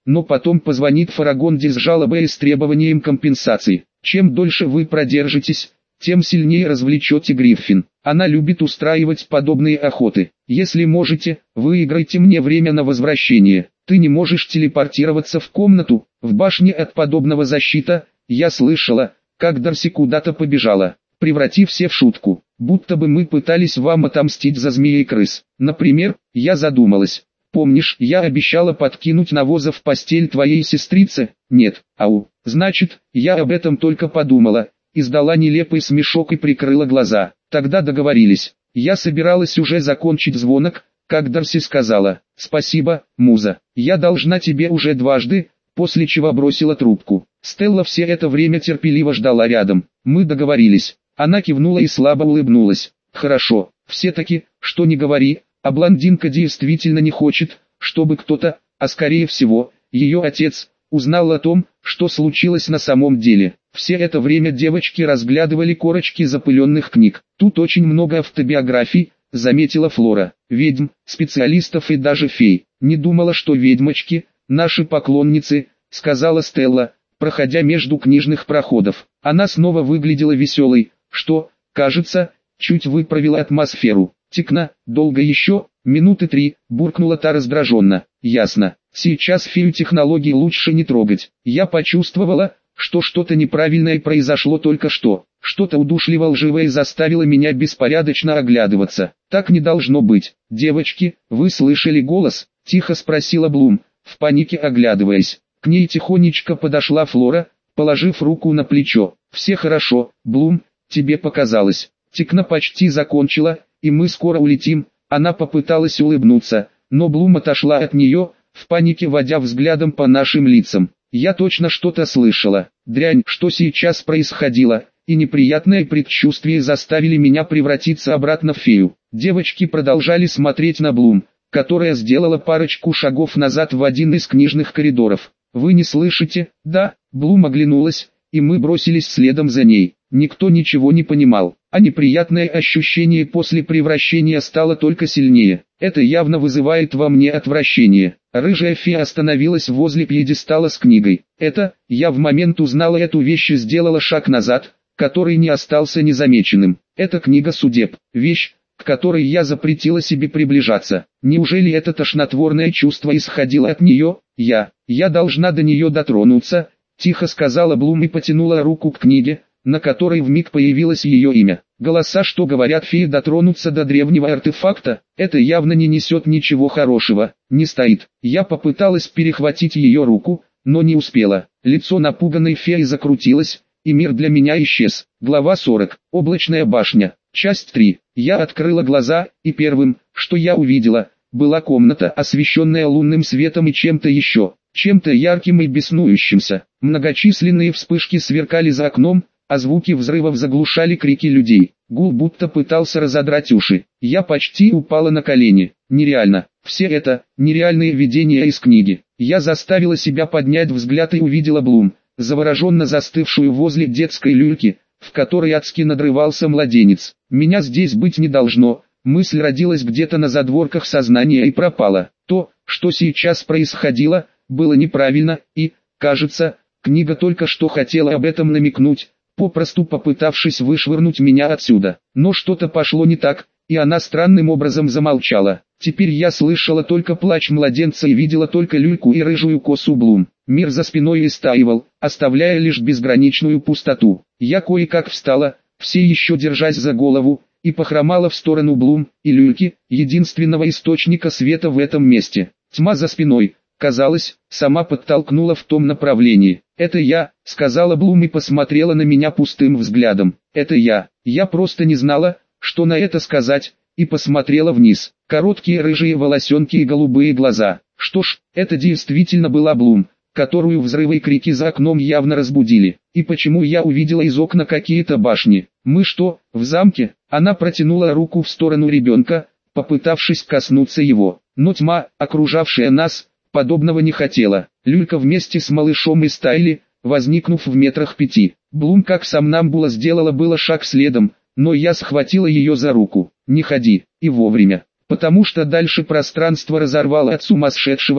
но потом позвонит Фарагонде с жалобой и с требованием компенсации. Чем дольше вы продержитесь, тем сильнее развлечете Гриффин. Она любит устраивать подобные охоты. Если можете, выиграйте мне время на возвращение. Ты не можешь телепортироваться в комнату, в башне от подобного защита. Я слышала, как Дарси куда-то побежала. Превратив все в шутку, будто бы мы пытались вам отомстить за змеи и крыс. Например, я задумалась. Помнишь, я обещала подкинуть навоза в постель твоей сестрице? Нет, ау. Значит, я об этом только подумала. Издала нелепый смешок и прикрыла глаза. Тогда договорились. Я собиралась уже закончить звонок, как Дарси сказала: «Спасибо, муза, я должна тебе уже дважды», после чего бросила трубку. Стелла все это время терпеливо ждала рядом. Мы договорились. Она кивнула и слабо улыбнулась. Хорошо, все-таки, что ни говори, а блондинка действительно не хочет, чтобы кто-то, а скорее всего, ее отец, узнал о том, что случилось на самом деле. Все это время девочки разглядывали корочки запыленных книг. Тут очень много автобиографий, заметила Флора. Ведьм, специалистов и даже фей. Не думала, что ведьмочки, наши поклонницы, сказала Стелла, проходя между книжных проходов. Она снова выглядела веселой, что, кажется, чуть выправила атмосферу. Тикна, долго еще, минуты три, буркнула та раздраженно. Ясно, сейчас фею технологий лучше не трогать. Я почувствовала, что что-то неправильное произошло только что. Что-то удушливо лживое заставило меня беспорядочно оглядываться. Так не должно быть. Девочки, вы слышали голос? Тихо спросила Блум, в панике оглядываясь. К ней тихонечко подошла Флора, положив руку на плечо. Все хорошо, Блум, тебе показалось. Тикна почти закончила, и мы скоро улетим. Она попыталась улыбнуться, но Блум отошла от нее, в панике водя взглядом по нашим лицам. Я точно что-то слышала. Дрянь, что сейчас происходило, и неприятное предчувствие заставили меня превратиться обратно в фею. Девочки продолжали смотреть на Блум, которая сделала парочку шагов назад в один из книжных коридоров. «Вы не слышите?» «Да», Блум оглянулась, и мы бросились следом за ней. Никто ничего не понимал, а неприятное ощущение после превращения стало только сильнее. Это явно вызывает во мне отвращение. Рыжая фея остановилась возле пьедестала с книгой. Это, я в момент узнала эту вещь и сделала шаг назад, который не остался незамеченным. Это книга судеб, вещь, к которой я запретила себе приближаться. Неужели это тошнотворное чувство исходило от нее? Я, я должна до нее дотронуться, тихо сказала Блум и потянула руку к книге, на которой вмиг появилось ее имя. Голоса, что говорят феи, дотронуться до древнего артефакта, это явно не несет ничего хорошего. Не стоит. Я попыталась перехватить ее руку, но не успела. Лицо напуганной феи закрутилось, и мир для меня исчез. Глава сорок. Облачная башня. Часть три. Я открыла глаза, и первым, что я увидела, была комната, освещенная лунным светом и чем-то еще, чем-то ярким и беснующимся. Многочисленные вспышки сверкали за окном, а звуки взрывов заглушали крики людей. Гул будто пытался разодрать уши. Я почти упала на колени. Нереально. Все это, нереальные видения из книги. Я заставила себя поднять взгляд и увидела Блум, завороженно застывшую возле детской люльки, в которой адски надрывался младенец. Меня здесь быть не должно. Мысль родилась где-то на задворках сознания и пропала. То, что сейчас происходило, было неправильно, и, кажется, книга только что хотела об этом намекнуть, попросту попытавшись вышвырнуть меня отсюда. Но что-то пошло не так, и она странным образом замолчала. Теперь я слышала только плач младенца и видела только люльку и рыжую косу Блум. Мир за спиной истаивал, оставляя лишь безграничную пустоту. Я кое-как встала, все еще держась за голову, и похромала в сторону Блум и люльки, единственного источника света в этом месте. Тьма за спиной, казалось, сама подтолкнула в том направлении. «Это я», — сказала Блум и посмотрела на меня пустым взглядом. «Это я». Я просто не знала, что на это сказать, и посмотрела вниз. Короткие рыжие волосенки и голубые глаза. Что ж, это действительно была Блум, которую взрывы и крики за окном явно разбудили. И почему я увидела из окна какие-то башни? Мы что, в замке? Она протянула руку в сторону ребенка, попытавшись коснуться его. Но тьма, окружавшая нас, подобного не хотела. Люлька вместе с малышом истаяли, возникнув в метрах пяти. Блум как сомнамбула сделала было шаг следом, но я схватила ее за руку. «Не ходи», и вовремя, потому что дальше пространство разорвало от сумасшедшего,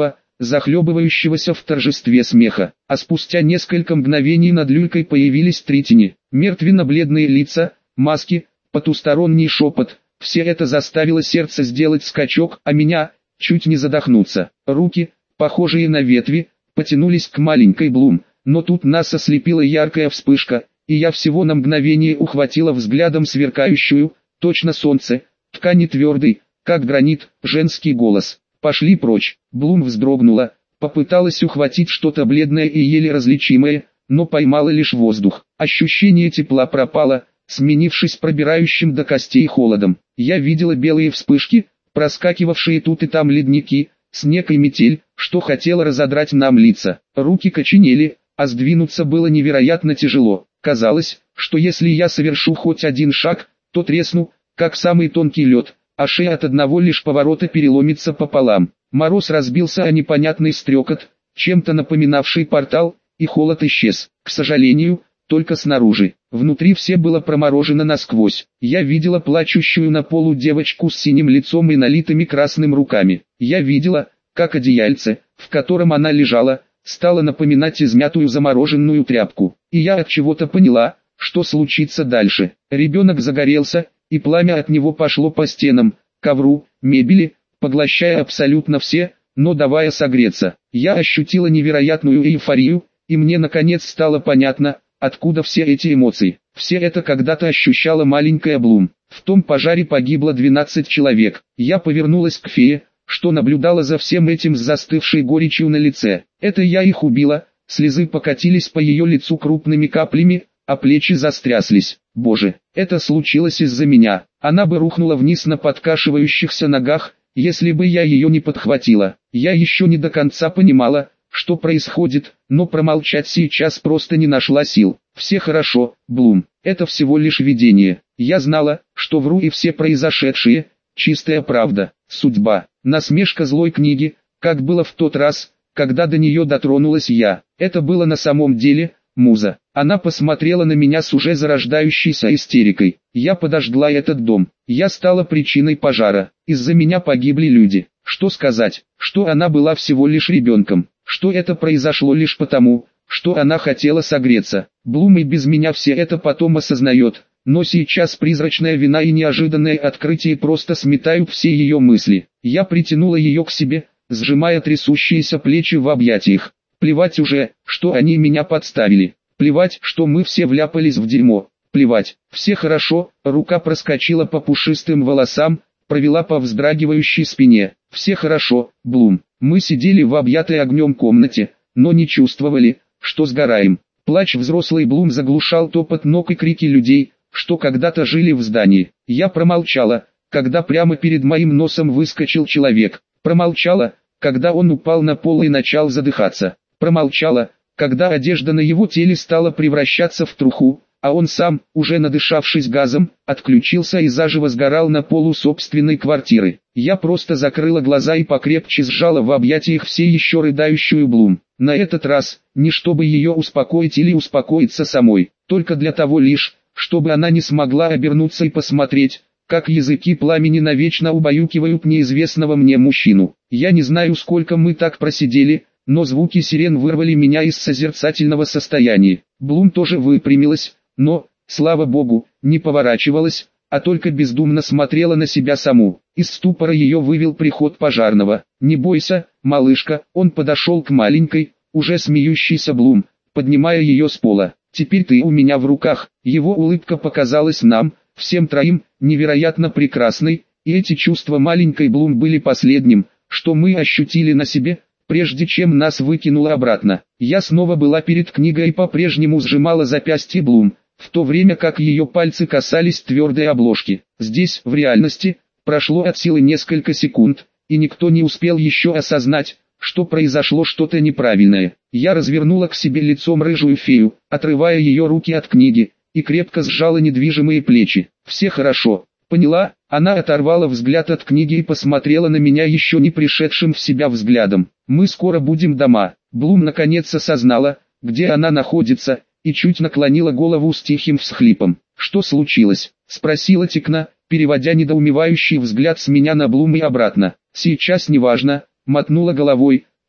захлебывающегося в торжестве смеха. А спустя несколько мгновений над люлькой появились три тени, мертвенно-бледные лица, маски, потусторонний шепот. Все это заставило сердце сделать скачок, а меня чуть не задохнуться. Руки, похожие на ветви, потянулись к маленькой Блум, но тут нас ослепила яркая вспышка, и я всего на мгновение ухватила взглядом сверкающую, точно солнце, ткани твердой, как гранит, женский голос. «Пошли прочь!» Блум вздрогнула, попыталась ухватить что-то бледное и еле различимое, но поймала лишь воздух. Ощущение тепла пропало, сменившись пробирающим до костей холодом. Я видела белые вспышки, проскакивавшие тут и там ледники, снег и метель, что хотела разодрать нам лица. Руки коченели, а сдвинуться было невероятно тяжело. Казалось, что если я совершу хоть один шаг, то тресну, как самый тонкий лед, а шея от одного лишь поворота переломится пополам. Мороз разбился о непонятный стрекот, чем-то напоминавший портал, и холод исчез. К сожалению, только снаружи. Внутри все было проморожено насквозь. Я видела плачущую на полу девочку с синим лицом и налитыми красным руками. Я видела, как одеяльце, в котором она лежала, стало напоминать измятую замороженную тряпку. И я от чего-то поняла, что случится дальше. Ребенок загорелся, и пламя от него пошло по стенам, ковру, мебели, поглощая абсолютно все, но давая согреться. Я ощутила невероятную эйфорию, и мне наконец стало понятно, откуда все эти эмоции. Все это когда-то ощущала маленькая Блум. В том пожаре погибло двенадцать человек. Я повернулась к фее, что наблюдала за всем этим с застывшей горечью на лице. Это я их убила, слезы покатились по ее лицу крупными каплями, а плечи застряслись. Боже, это случилось из-за меня. Она бы рухнула вниз на подкашивающихся ногах, если бы я ее не подхватила. Я еще не до конца понимала, что происходит, но промолчать сейчас просто не нашла сил. Все хорошо, Блум, это всего лишь видение. Я знала, что вру, и все произошедшее – чистая правда, судьба, насмешка злой книги, как было в тот раз, когда до нее дотронулась я. Это было на самом деле муза. Она посмотрела на меня с уже зарождающейся истерикой. Я подожгла этот дом. Я стала причиной пожара. Из-за меня погибли люди. Что сказать, что она была всего лишь ребенком, что это произошло лишь потому, что она хотела согреться. Блум и без меня все это потом осознает, но сейчас призрачная вина и неожиданное открытие просто сметают все ее мысли. Я притянула ее к себе, сжимая трясущиеся плечи в объятиях. Плевать уже, что они меня подставили. Плевать, что мы все вляпались в дерьмо. Плевать, все хорошо. Рука проскочила по пушистым волосам, провела по вздрагивающей спине. Все хорошо, Блум. Мы сидели в объятой огнем комнате, но не чувствовали, что сгораем. Плач взрослой Блум заглушал топот ног и крики людей, что когда-то жили в здании. Я промолчала, когда прямо перед моим носом выскочил человек. Промолчала, когда он упал на пол и начал задыхаться. Промолчала, когда одежда на его теле стала превращаться в труху, а он сам, уже надышавшись газом, отключился и заживо сгорал на полу собственной квартиры. Я просто закрыла глаза и покрепче сжала в объятиях все еще рыдающую Блум. На этот раз, не чтобы ее успокоить или успокоиться самой, только для того лишь, чтобы она не смогла обернуться и посмотреть, как языки пламени навечно убаюкивают неизвестного мне мужчину. Я не знаю, сколько мы так просидели, но звуки сирен вырвали меня из созерцательного состояния. Блум тоже выпрямилась, но, слава богу, не поворачивалась, а только бездумно смотрела на себя саму. Из ступора ее вывел приход пожарного. «Не бойся, малышка», он подошел к маленькой, уже смеющейся Блум, поднимая ее с пола. «Теперь ты у меня в руках». Его улыбка показалась нам, всем троим, невероятно прекрасной, и эти чувства маленькой Блум были последним, что мы ощутили на себе, прежде чем нас выкинуло обратно. Я снова была перед книгой и по-прежнему сжимала запястье Блум, в то время как ее пальцы касались твердой обложки. Здесь, в реальности, прошло от силы несколько секунд, и никто не успел еще осознать, что произошло что-то неправильное. Я развернула к себе лицом рыжую фею, отрывая ее руки от книги, и крепко сжала недвижимые плечи. «Все хорошо». Поняла, она оторвала взгляд от книги и посмотрела на меня еще не пришедшим в себя взглядом. «Мы скоро будем дома». Блум наконец осознала, где она находится, и чуть наклонила голову с тихим всхлипом. «Что случилось?» — спросила Тикна, переводя недоумевающий взгляд с меня на Блум и обратно. «Сейчас неважно», — мотнула головой,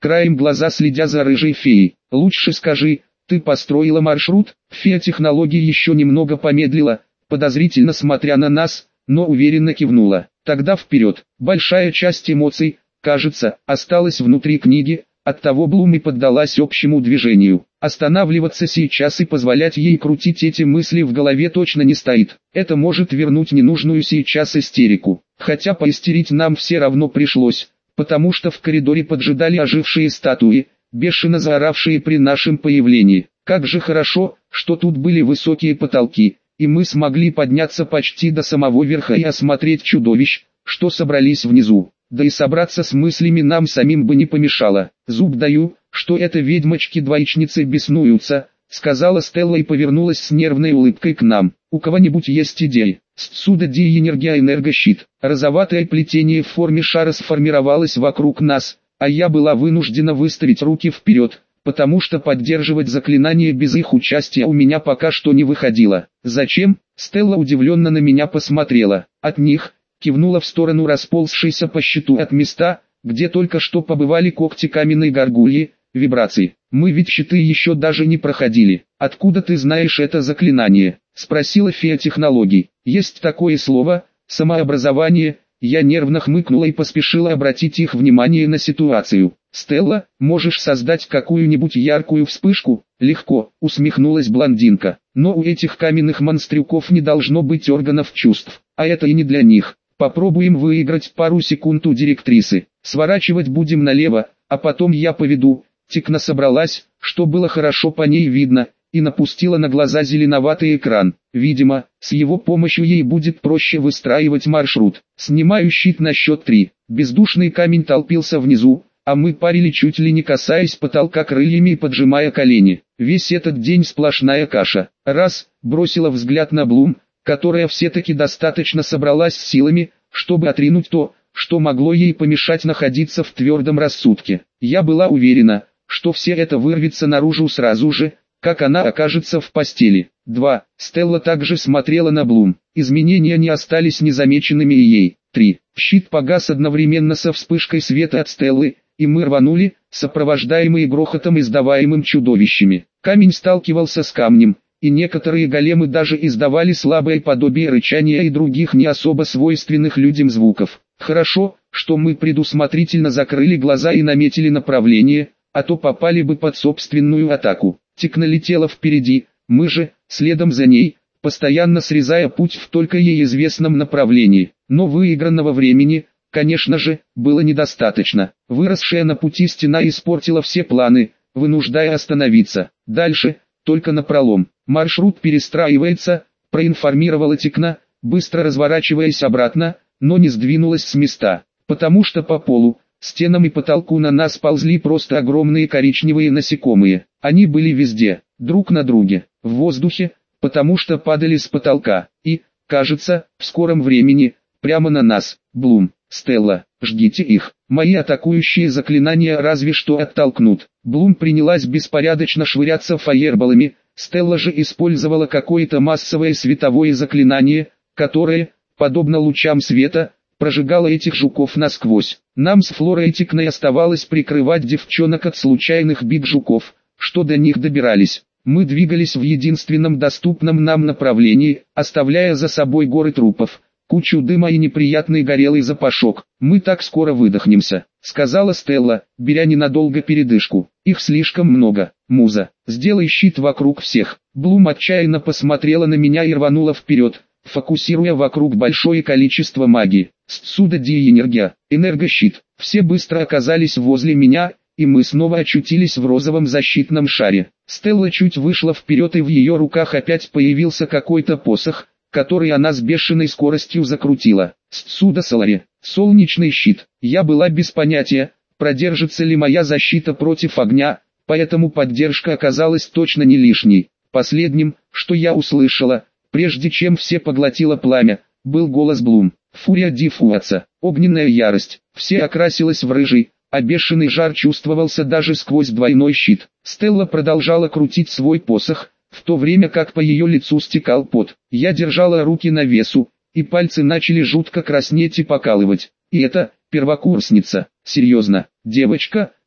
краем глаза следя за рыжей феей. «Лучше скажи, ты построила маршрут?» Фея технологии еще немного помедлила, подозрительно смотря на нас, но уверенно кивнула. «Тогда вперед!» Большая часть эмоций, кажется, осталась внутри книги, оттого Блум и поддалась общему движению. Останавливаться сейчас и позволять ей крутить эти мысли в голове точно не стоит. Это может вернуть ненужную сейчас истерику. Хотя поистерить нам все равно пришлось, потому что в коридоре поджидали ожившие статуи, бешено заоравшие при нашем появлении. Как же хорошо, что тут были высокие потолки, и мы смогли подняться почти до самого верха и осмотреть чудовищ, что собрались внизу. Да и собраться с мыслями нам самим бы не помешало. «Зуб даю, что это ведьмочки-двоечницы беснуются», — сказала Стелла и повернулась с нервной улыбкой к нам. «У кого-нибудь есть идеи?» Сцуда ди энергия энергощит. Розоватое плетение в форме шара сформировалось вокруг нас, а я была вынуждена выставить руки вперед, потому что поддерживать заклинание без их участия у меня пока что не выходило. «Зачем?» Стелла удивленно на меня посмотрела. «От них», кивнула в сторону расползшейся по щиту от места, где только что побывали когти каменной горгульи, вибрации. «Мы ведь щиты еще даже не проходили. Откуда ты знаешь это заклинание?» — спросила фея технологий. «Есть такое слово, самообразование». Я нервно хмыкнула и поспешила обратить их внимание на ситуацию. «Стелла, можешь создать какую-нибудь яркую вспышку?» «Легко», — усмехнулась блондинка. «Но у этих каменных монстрюков не должно быть органов чувств, а это и не для них. Попробуем выиграть пару секунд у директрисы. Сворачивать будем налево, а потом я поведу». Тикна собралась, что было хорошо по ней видно, и напустила на глаза зеленоватый экран. Видимо, с его помощью ей будет проще выстраивать маршрут. «Снимаю щит на счет три». Бездушный камень толпился внизу, а мы парили чуть ли не касаясь потолка крыльями и поджимая колени. Весь этот день сплошная каша. Раз, бросила взгляд на Блум, которая все-таки достаточно собралась с силами, чтобы отринуть то, что могло ей помешать находиться в твердом рассудке. Я была уверена, что все это вырвется наружу сразу же, как она окажется в постели. Два. Стелла также смотрела на Блум. Изменения не остались незамеченными и ей. Три. Щит погас одновременно со вспышкой света от Стеллы, и мы рванули, сопровождаемые грохотом, издаваемым чудовищами. Камень сталкивался с камнем, и некоторые големы даже издавали слабое подобие рычания и других не особо свойственных людям звуков. Хорошо, что мы предусмотрительно закрыли глаза и наметили направление, а то попали бы под собственную атаку. Тикна летела впереди, мы же, следом за ней, постоянно срезая путь в только ей известном направлении. Но выигранного времени, конечно же, было недостаточно. Выросшая на пути стена испортила все планы, вынуждая остановиться. Дальше, только напролом. «Маршрут перестраивается», — проинформировала Тикна, быстро разворачиваясь обратно, но не сдвинулась с места, потому что по полу, стенам и потолку на нас ползли просто огромные коричневые насекомые. Они были везде, друг на друге, в воздухе, потому что падали с потолка, и, кажется, в скором времени, прямо на нас. Блум, Стелла, ждите их. Мои атакующие заклинания разве что оттолкнут. Блум принялась беспорядочно швыряться фаерболами, Стелла же использовала какое-то массовое световое заклинание, которое, подобно лучам света, прожигало этих жуков насквозь. Нам с Флорой и Тикной оставалось прикрывать девчонок от случайных биг-жуков, что до них добирались. Мы двигались в единственном доступном нам направлении, оставляя за собой горы трупов, кучу дыма и неприятный горелый запашок. «Мы так скоро выдохнемся», — сказала Стелла, беря ненадолго передышку. «Их слишком много. Муза, сделай щит вокруг всех». Блум отчаянно посмотрела на меня и рванула вперед, фокусируя вокруг большое количество магии. Сцуда ди энергия, энергощит. Все быстро оказались возле меня, и мы снова очутились в розовом защитном шаре. Стелла чуть вышла вперед, и в ее руках опять появился какой-то посох, который она с бешеной скоростью закрутила. Сцуда Солари, солнечный щит. Я была без понятия, продержится ли моя защита против огня, поэтому поддержка оказалась точно не лишней. Последним, что я услышала, прежде чем все поглотило пламя, был голос Блум. Фурия ди Фуаца, огненная ярость. Все окрасилось в рыжий, а бешеный жар чувствовался даже сквозь двойной щит. Стелла продолжала крутить свой посох, в то время как по ее лицу стекал пот. Я держала руки на весу, и пальцы начали жутко краснеть и покалывать. И это, первокурсница, серьезно, девочка,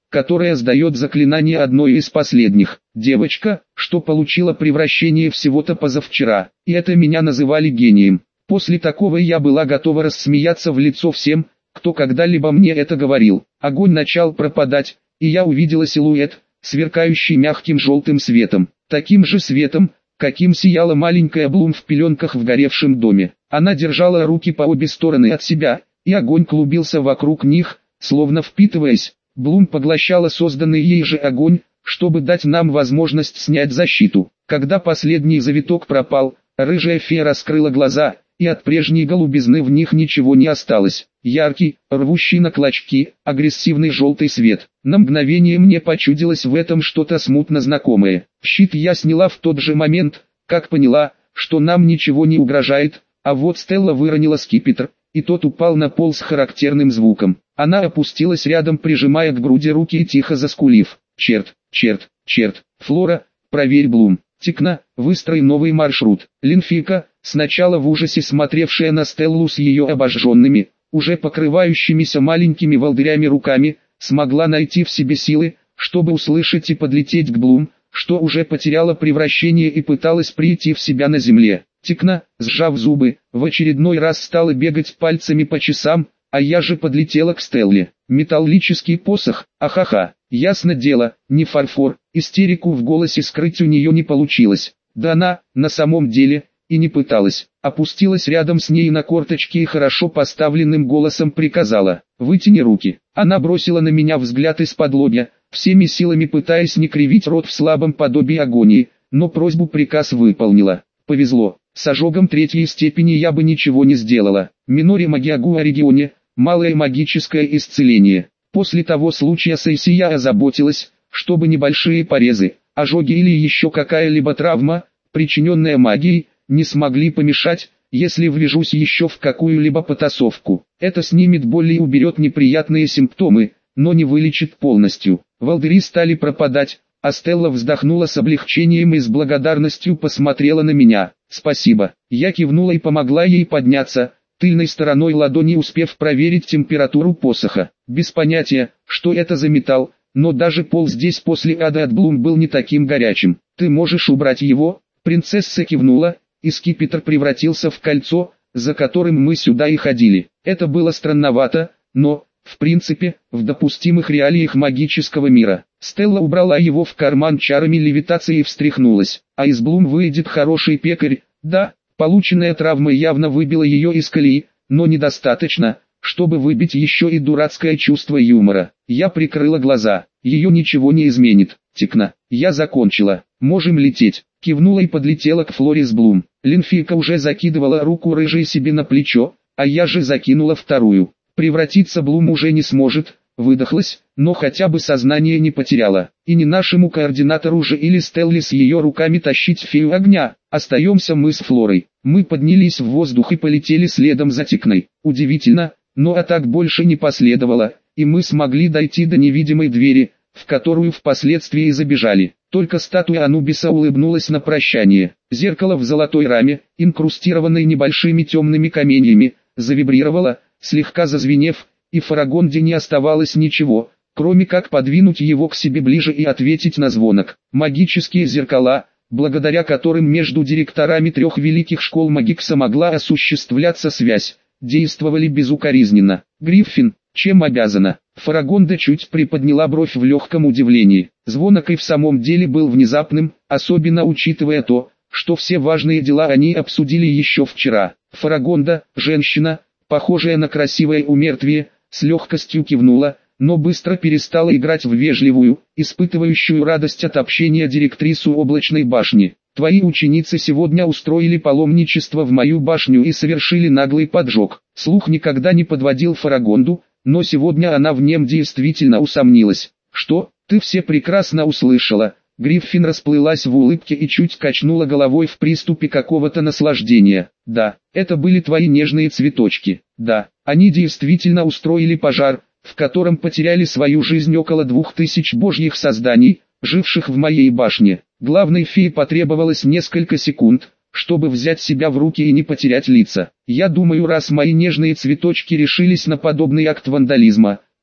которая сдает заклинание одной из последних. Девочка, что получила превращение всего-то позавчера, и это меня называли гением. После такого я была готова рассмеяться в лицо всем, кто когда-либо мне это говорил. Огонь начал пропадать, и я увидела силуэт, сверкающий мягким желтым светом. Таким же светом, каким сияла маленькая Блум в пеленках в горевшем доме. Она держала руки по обе стороны от себя, и огонь клубился вокруг них, словно впитываясь. Блум поглощала созданный ей же огонь, чтобы дать нам возможность снять защиту. Когда последний завиток пропал, рыжая фея раскрыла глаза, и от прежней голубизны в них ничего не осталось. Яркий, рвущий на клочки, агрессивный желтый свет. На мгновение мне почудилось в этом что-то смутно знакомое. Щит я сняла в тот же момент, как поняла, что нам ничего не угрожает, а вот Стелла выронила скипетр, и тот упал на пол с характерным звуком. Она опустилась рядом, прижимая к груди руки и тихо заскулив. «Черт, черт, черт, Флора, проверь Блум. Тикна, выстрой новый маршрут». Линфика, сначала в ужасе смотревшая на Стеллу с ее обожженными, уже покрывающимися маленькими волдырями руками, смогла найти в себе силы, чтобы услышать и подлететь к Блум, что уже потеряла превращение и пыталась прийти в себя на земле. Тикна, сжав зубы, в очередной раз стала бегать пальцами по часам, а я же подлетела к Стелле. Металлический посох, ахаха, ясно дело, не фарфор. Истерику в голосе скрыть у нее не получилось. Да она, на самом деле, и не пыталась. Опустилась рядом с ней на корточки и хорошо поставленным голосом приказала: «Вытяни руки». Она бросила на меня взгляд из-под лобья, всеми силами пытаясь не кривить рот в слабом подобии агонии, но просьбу приказ выполнила. Повезло. С ожогом третьей степени я бы ничего не сделала. Минори Магиагуа регионе, малое магическое исцеление. После того случая с Эйси я озаботилась, чтобы небольшие порезы, ожоги или еще какая-либо травма, причиненная магией, не смогли помешать, если ввяжусь еще в какую-либо потасовку. Это снимет боль и уберет неприятные симптомы, но не вылечит полностью. Волдыри стали пропадать, а Стелла вздохнула с облегчением и с благодарностью посмотрела на меня. «Спасибо». Я кивнула и помогла ей подняться, тыльной стороной ладони успев проверить температуру посоха. Без понятия, что это за металл, но даже пол здесь после ада от Блум был не таким горячим. «Ты можешь убрать его?» Принцесса кивнула, и скипетр превратился в кольцо, за которым мы сюда и ходили. Это было странновато, но, в принципе, в допустимых реалиях магического мира. Стелла убрала его в карман чарами левитации и встряхнулась. А из Блум выйдет хороший пекарь. Да, полученная травма явно выбила ее из колеи, но недостаточно, чтобы выбить еще и дурацкое чувство юмора. Я прикрыла глаза. Ее ничего не изменит. Тикна. Я закончила. Можем лететь. Кивнула и подлетела к Флоре с Блум. Линфийка уже закидывала руку рыжей себе на плечо, а я же закинула вторую. Превратиться Блум уже не сможет, выдохлась, но хотя бы сознание не потеряла. И не нашему координатору же или Стелле с ее руками тащить фею огня. Остаемся мы с Флорой. Мы поднялись в воздух и полетели следом за Тикной. Удивительно, но атак больше не последовало, и мы смогли дойти до невидимой двери, в которую впоследствии забежали. Только статуя Анубиса улыбнулась на прощание. Зеркало в золотой раме, инкрустированной небольшими темными каменьями, завибрировало, слегка зазвенев, и Фарагонде не оставалось ничего, кроме как подвинуть его к себе ближе и ответить на звонок. Магические зеркала, благодаря которым между директорами трех великих школ Магикса могла осуществляться связь, действовали безукоризненно. Гриффин, чем обязана? Фарагонда чуть приподняла бровь в легком удивлении. Звонок и в самом деле был внезапным, особенно учитывая то, что все важные дела они обсудили еще вчера. Фарагонда, женщина, похожая на красивое умертвие, с легкостью кивнула, но быстро перестала играть в вежливую, испытывающую радость от общения директрису облачной башни. Твои ученицы сегодня устроили паломничество в мою башню и совершили наглый поджог. Слух никогда не подводил Фарагонду, но сегодня она в нем действительно усомнилась. Что, ты все прекрасно услышала? Гриффин расплылась в улыбке и чуть качнула головой в приступе какого-то наслаждения. Да, это были твои нежные цветочки. Да, они действительно устроили пожар, в котором потеряли свою жизнь около двух тысяч божьих созданий, живших в моей башне. Главной фее потребовалось несколько секунд, чтобы взять себя в руки и не потерять лица. Я думаю, раз мои нежные цветочки решились на подобный акт вандализма,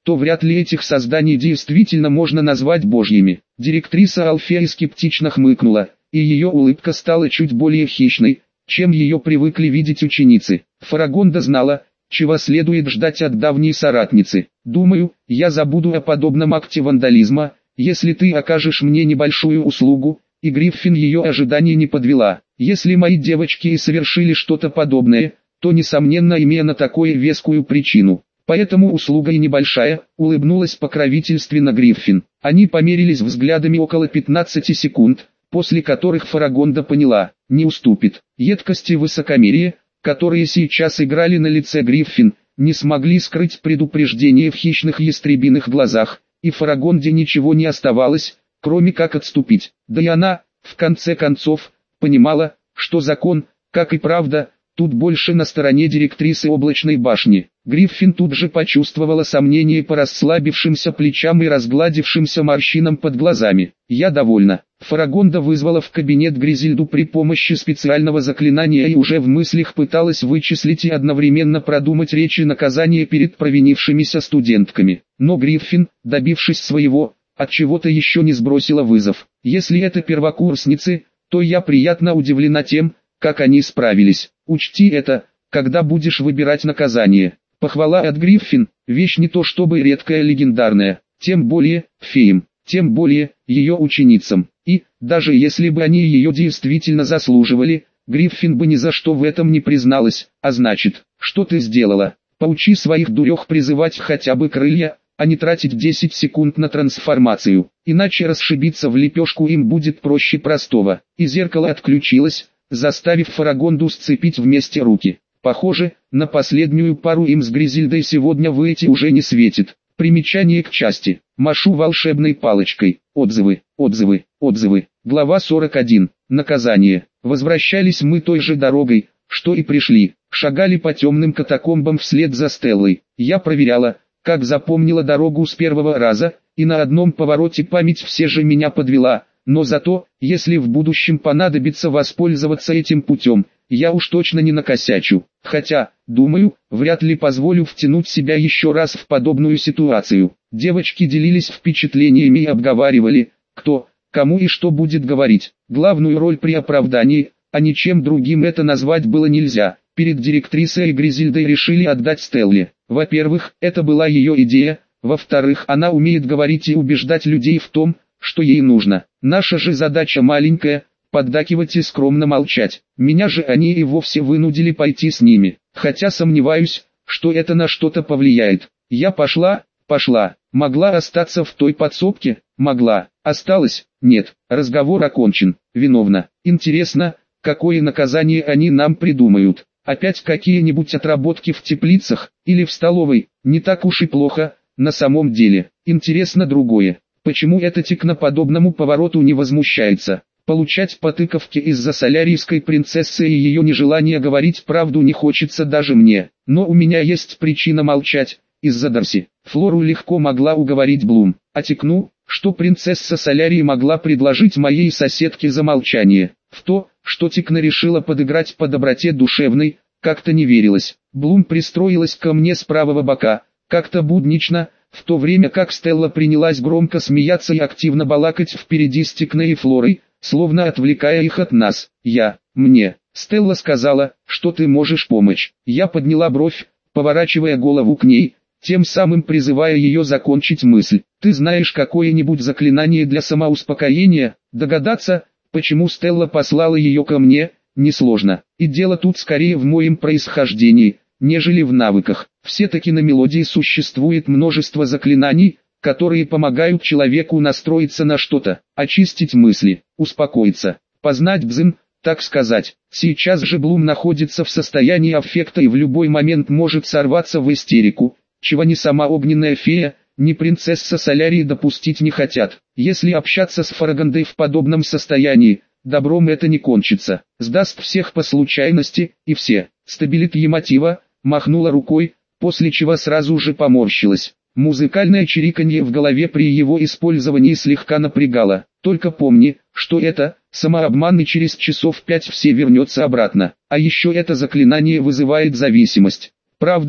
то вряд ли этих созданий действительно можно назвать божьими. Директриса Алфея скептично хмыкнула, и ее улыбка стала чуть более хищной, чем ее привыкли видеть ученицы. Фарагонда знала, чего следует ждать от давней соратницы. «Думаю, я забуду о подобном акте вандализма, если ты окажешь мне небольшую услугу», и Гриффин ее ожиданий не подвела. «Если мои девочки и совершили что-то подобное, то несомненно имея на такое вескую причину. Поэтому услуга и небольшая», — улыбнулась покровительственно Гриффин. Они померились взглядами около пятнадцати секунд, после которых Фарагонда поняла, не уступит. Едкость и высокомерие, которые сейчас играли на лице Гриффин, не смогли скрыть предупреждение в хищных ястребиных глазах, и Фарагонде ничего не оставалось, кроме как отступить. Да и она, в конце концов, понимала, что закон, как и правда, тут больше на стороне директрисы Облачной башни. Гриффин тут же почувствовала сомнение по расслабившимся плечам и разгладившимся морщинам под глазами. «Я довольна». Фарагонда вызвала в кабинет Гризильду при помощи специального заклинания и уже в мыслях пыталась вычислить и одновременно продумать речи наказания перед провинившимися студентками. Но Гриффин, добившись своего, отчего-то еще не сбросила вызов. «Если это первокурсницы, то я приятно удивлена тем, как они справились. Учти это, когда будешь выбирать наказание». Похвала от Гриффин – вещь не то чтобы редкая легендарная, тем более феям, тем более ее ученицам. И, даже если бы они ее действительно заслуживали, Гриффин бы ни за что в этом не призналась. А значит, что ты сделала? Поучи своих дурех призывать хотя бы крылья, а не тратить десять секунд на трансформацию. Иначе расшибиться в лепешку им будет проще простого. И зеркало отключилось, заставив Фарагонду сцепить вместе руки. Похоже, на последнюю пару им с Гризильдой сегодня выйти уже не светит. Примечание к части. Машу волшебной палочкой. Отзывы, отзывы, отзывы. Глава сорок один. Наказание. Возвращались мы той же дорогой, что и пришли. Шагали по темным катакомбам вслед за Стеллой. Я проверяла, как запомнила дорогу с первого раза, и на одном повороте память все же меня подвела. Но зато, если в будущем понадобится воспользоваться этим путем, я уж точно не накосячу. Хотя, думаю, вряд ли позволю втянуть себя еще раз в подобную ситуацию. Девочки делились впечатлениями и обговаривали, кто, кому и что будет говорить. Главную роль при оправдании, а ничем другим это назвать было нельзя, перед директрисой и Гризильдой решили отдать Стелле. Во-первых, это была ее идея, во-вторых, она умеет говорить и убеждать людей в том, что ей нужно. Наша же задача маленькая – поддакивать и скромно молчать. Меня же они и вовсе вынудили пойти с ними, хотя сомневаюсь, что это на что-то повлияет. Я пошла, пошла, могла остаться в той подсобке, могла, осталась, нет, разговор окончен, виновна. Интересно, какое наказание они нам придумают, опять какие-нибудь отработки в теплицах, или в столовой, не так уж и плохо, на самом деле. Интересно другое, почему эта тикна подобному повороту не возмущается. Получать по тыковке из-за солярийской принцессы и ее нежелания говорить правду не хочется даже мне. Но у меня есть причина молчать, из-за Дарси. Флору легко могла уговорить Блум. А тикну, что принцесса Солярии могла предложить моей соседке за молчание. В то, что Тикна решила подыграть по доброте душевной, как-то не верилось. Блум пристроилась ко мне с правого бока, как-то буднично, в то время как Стелла принялась громко смеяться и активно балакать впереди с Тикной и Флорой, словно отвлекая их от нас. Я, мне, Стелла сказала, что ты можешь помочь. Я подняла бровь, поворачивая голову к ней, тем самым призывая ее закончить мысль. Ты знаешь какое-нибудь заклинание для самоуспокоения? Догадаться, почему Стелла послала ее ко мне, несложно. И дело тут скорее в моем происхождении, нежели в навыках. Все-таки на мелодии существует множество заклинаний, которые помогают человеку настроиться на что-то, очистить мысли, успокоиться, познать дзен, так сказать. Сейчас же Блум находится в состоянии аффекта и в любой момент может сорваться в истерику, чего ни сама огненная фея, ни принцесса Солярии допустить не хотят. Если общаться с Фарагондой в подобном состоянии, добром это не кончится. Сдаст всех по случайности, и все. Стабилит Емотива, махнула рукой, после чего сразу же поморщилась. Музыкальное чириканье в голове при его использовании слегка напрягало. Только помни, что это, самообман, и через часов пять все вернется обратно. А еще это заклинание вызывает зависимость. Правда,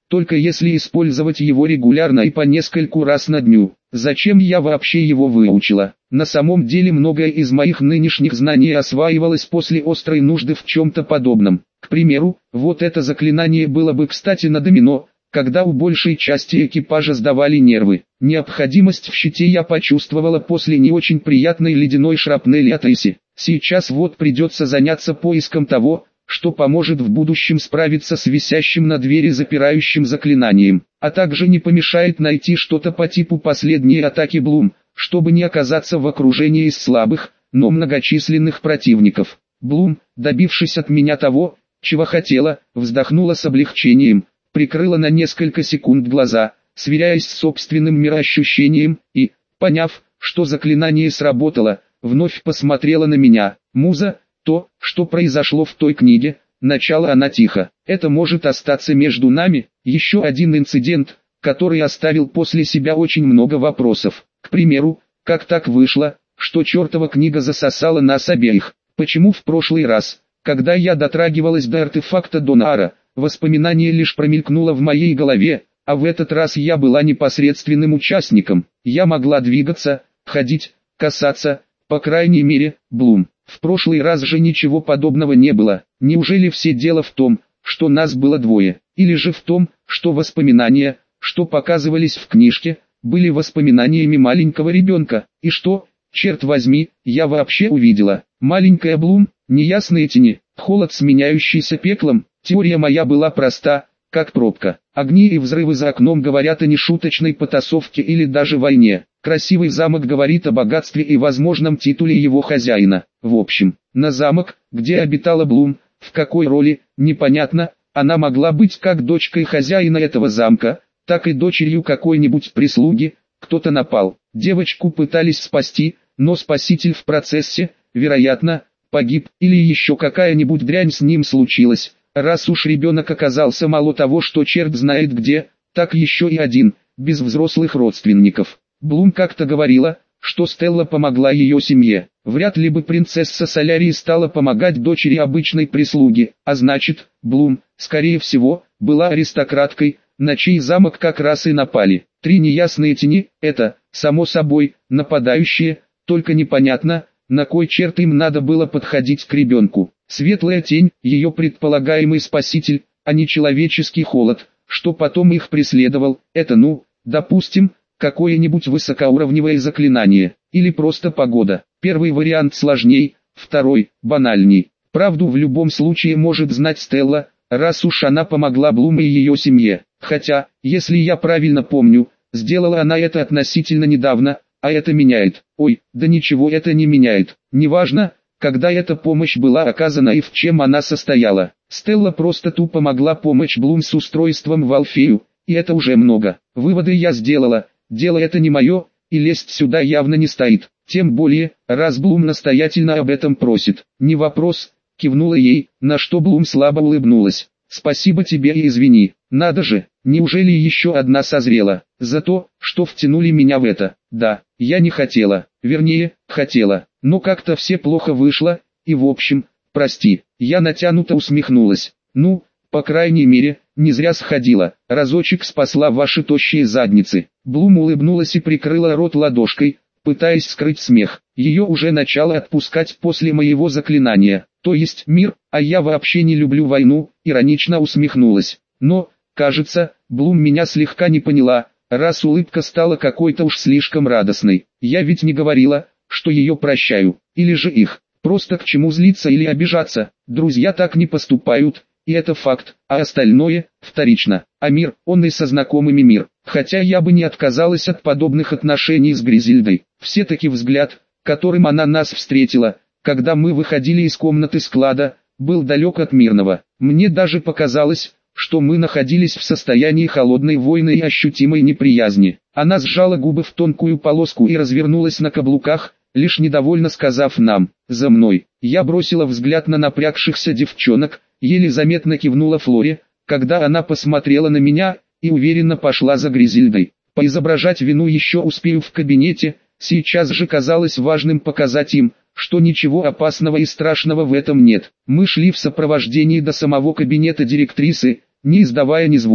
только если использовать его регулярно и по нескольку раз на дню. Зачем я вообще его выучила? На самом деле многое из моих нынешних знаний осваивалось после острой нужды в чем-то подобном. К примеру, вот это заклинание было бы кстати на домино, когда у большей части экипажа сдавали нервы. Необходимость в щите я почувствовала после не очень приятной ледяной шрапнели от Иси. Сейчас вот придется заняться поиском того, что поможет в будущем справиться с висящим на двери запирающим заклинанием, а также не помешает найти что-то по типу последней атаки Блум, чтобы не оказаться в окружении из слабых, но многочисленных противников. Блум, добившись от меня того, чего хотела, вздохнула с облегчением, прикрыла на несколько секунд глаза, сверяясь с собственным мироощущением, и, поняв, что заклинание сработало, вновь посмотрела на меня. «Муза, то, что произошло в той книге», — начала она тихо, — «это может остаться между нами». Еще один инцидент, который оставил после себя очень много вопросов. К примеру, как так вышло, что чертова книга засосала нас обеих? Почему в прошлый раз, когда я дотрагивалась до артефакта Донара, воспоминание лишь промелькнуло в моей голове, а в этот раз я была непосредственным участником? Я могла двигаться, ходить, касаться, по крайней мере, Блум. В прошлый раз же ничего подобного не было. Неужели все дело в том, что нас было двое, или же в том, что воспоминания, что показывались в книжке, были воспоминаниями маленького ребенка, и что, черт возьми, я вообще увидела? Маленькая Блум, неясные тени, холод сменяющийся пеклом. Теория моя была проста, как пробка. Огни и взрывы за окном говорят о нешуточной потасовке или даже войне. Красивый замок говорит о богатстве и возможном титуле его хозяина. В общем, на замок, где обитала Блум, в какой роли, непонятно, она могла быть как дочкой хозяина этого замка, так и дочерью какой-нибудь прислуги. Кто-то напал. Девочку пытались спасти, но спаситель в процессе, вероятно, погиб, или еще какая-нибудь дрянь с ним случилась. Раз уж ребенок оказался мало того, что черт знает где, так еще и один, без взрослых родственников. Блум как-то говорила, что Стелла помогла ее семье. Вряд ли бы принцесса Солярии стала помогать дочери обычной прислуги, а значит, Блум, скорее всего, была аристократкой, на чей замок как раз и напали. Три неясные тени – это, само собой, нападающие, только непонятно, на кой черт им надо было подходить к ребенку. Светлая тень – ее предполагаемый спаситель, а не человеческий холод, что потом их преследовал. Это, ну, допустим, какое-нибудь высокоуровневое заклинание, или просто погода. Первый вариант сложней, второй – банальней. Правду в любом случае может знать Стелла, раз уж она помогла Блум и ее семье. Хотя, если я правильно помню, сделала она это относительно недавно, а это меняет. Ой, да ничего это не меняет. Неважно, когда эта помощь была оказана и в чем она состояла. Стелла просто тупо могла помочь Блум с устройством в Алфею, и это уже много. Выводы я сделала, дело это не мое, и лезть сюда явно не стоит. Тем более, раз Блум настоятельно об этом просит. Не вопрос, кивнула ей, на что Блум слабо улыбнулась. Спасибо тебе и извини. Надо же, неужели еще одна созрела? За то, что втянули меня в это. Да, я не хотела, вернее, хотела, но как-то все плохо вышло, и в общем, прости. Я натянуто усмехнулась. Ну, по крайней мере, не зря сходила, разочек спасла ваши тощие задницы. Блум улыбнулась и прикрыла рот ладошкой, пытаясь скрыть смех. Ее уже начало отпускать после моего заклинания. То есть мир, а я вообще не люблю войну, иронично усмехнулась. Но, кажется, Блум меня слегка не поняла, раз улыбка стала какой-то уж слишком радостной. Я ведь не говорила, что ее прощаю, или же их. Просто к чему злиться или обижаться, друзья так не поступают, и это факт, а остальное – вторично. А мир, он и со знакомыми мир. Хотя я бы не отказалась от подобных отношений с Гризильдой. Все-таки взгляд, которым она нас встретила, когда мы выходили из комнаты склада, был далек от мирного. Мне даже показалось, что мы находились в состоянии холодной войны и ощутимой неприязни. Она сжала губы в тонкую полоску и развернулась на каблуках, лишь недовольно сказав нам: «За мной». Я бросила взгляд на напрягшихся девчонок, еле заметно кивнула Флоре, когда она посмотрела на меня, и уверенно пошла за Гризильдой. Поизображать вину еще успею в кабинете, сейчас же казалось важным показать им, что ничего опасного и страшного в этом нет. Мы шли в сопровождении до самого кабинета директрисы, не издавая ни звука.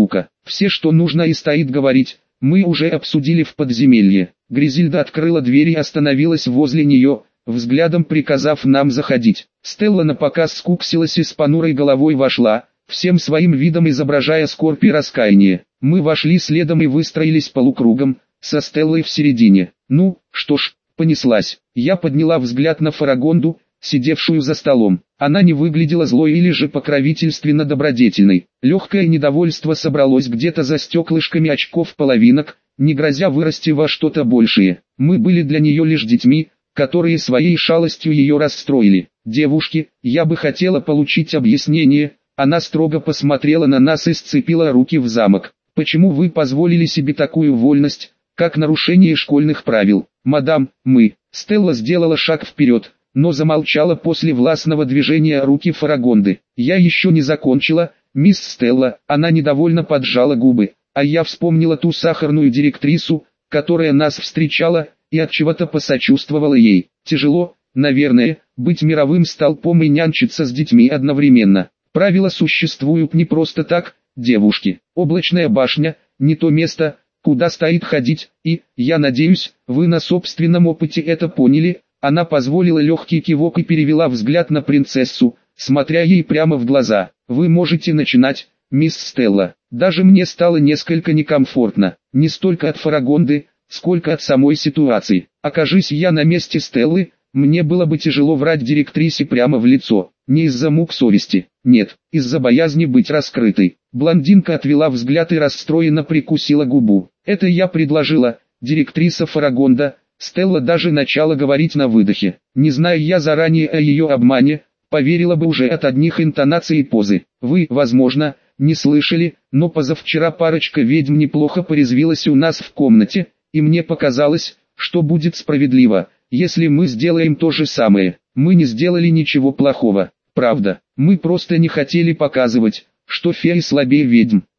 Все, что нужно и стоит говорить, мы уже обсудили в подземелье. Гризильда открыла дверь и остановилась возле нее, взглядом приказав нам заходить. Стелла напоказ скуксилась и с понурой головой вошла, всем своим видом изображая скорбь и раскаяние. Мы вошли следом и выстроились полукругом, со Стеллой в середине. Ну, что ж, понеслась. Я подняла взгляд на Фарагонду, сидевшую за столом. Она не выглядела злой или же покровительственно добродетельной. Легкое недовольство собралось где-то за стеклышками очков половинок, не грозя вырасти во что-то большее. Мы были для нее лишь детьми, которые своей шалостью ее расстроили. «Девушки, я бы хотела получить объяснение». Она строго посмотрела на нас и сцепила руки в замок. «Почему вы позволили себе такую вольность, как нарушение школьных правил?» «Мадам, мы...» Стелла сделала шаг вперед, но замолчала после властного движения руки Фарагонды. «Я еще не закончила, мисс Стелла». Она недовольно поджала губы. А я вспомнила ту сахарную директрису, которая нас встречала, и отчего-то посочувствовала ей. Тяжело, наверное, быть мировым столпом и нянчиться с детьми одновременно. Правила существуют не просто так, девушки. Облачная башня – не то место, куда стоит ходить, и, я надеюсь, вы на собственном опыте это поняли. Она позволила легкий кивок и перевела взгляд на принцессу, смотря ей прямо в глаза. «Вы можете начинать, мисс Стелла». Даже мне стало несколько некомфортно, не столько от Фарагонды, сколько от самой ситуации. Окажись я на месте Стеллы, мне было бы тяжело врать директрисе прямо в лицо. Не из-за мук совести, нет, из-за боязни быть раскрытой. Блондинка отвела взгляд и расстроенно прикусила губу. «Это я предложила, директриса Фарагонда». Стелла даже начала говорить на выдохе. Не зная я заранее о ее обмане, поверила бы уже от одних интонаций и позы. Вы, возможно, не слышали, но позавчера парочка ведьм неплохо порезвилась у нас в комнате, и мне показалось, что будет справедливо, если мы сделаем то же самое. Мы не сделали ничего плохого, правда, мы просто не хотели показывать, что феи слабее ведьм.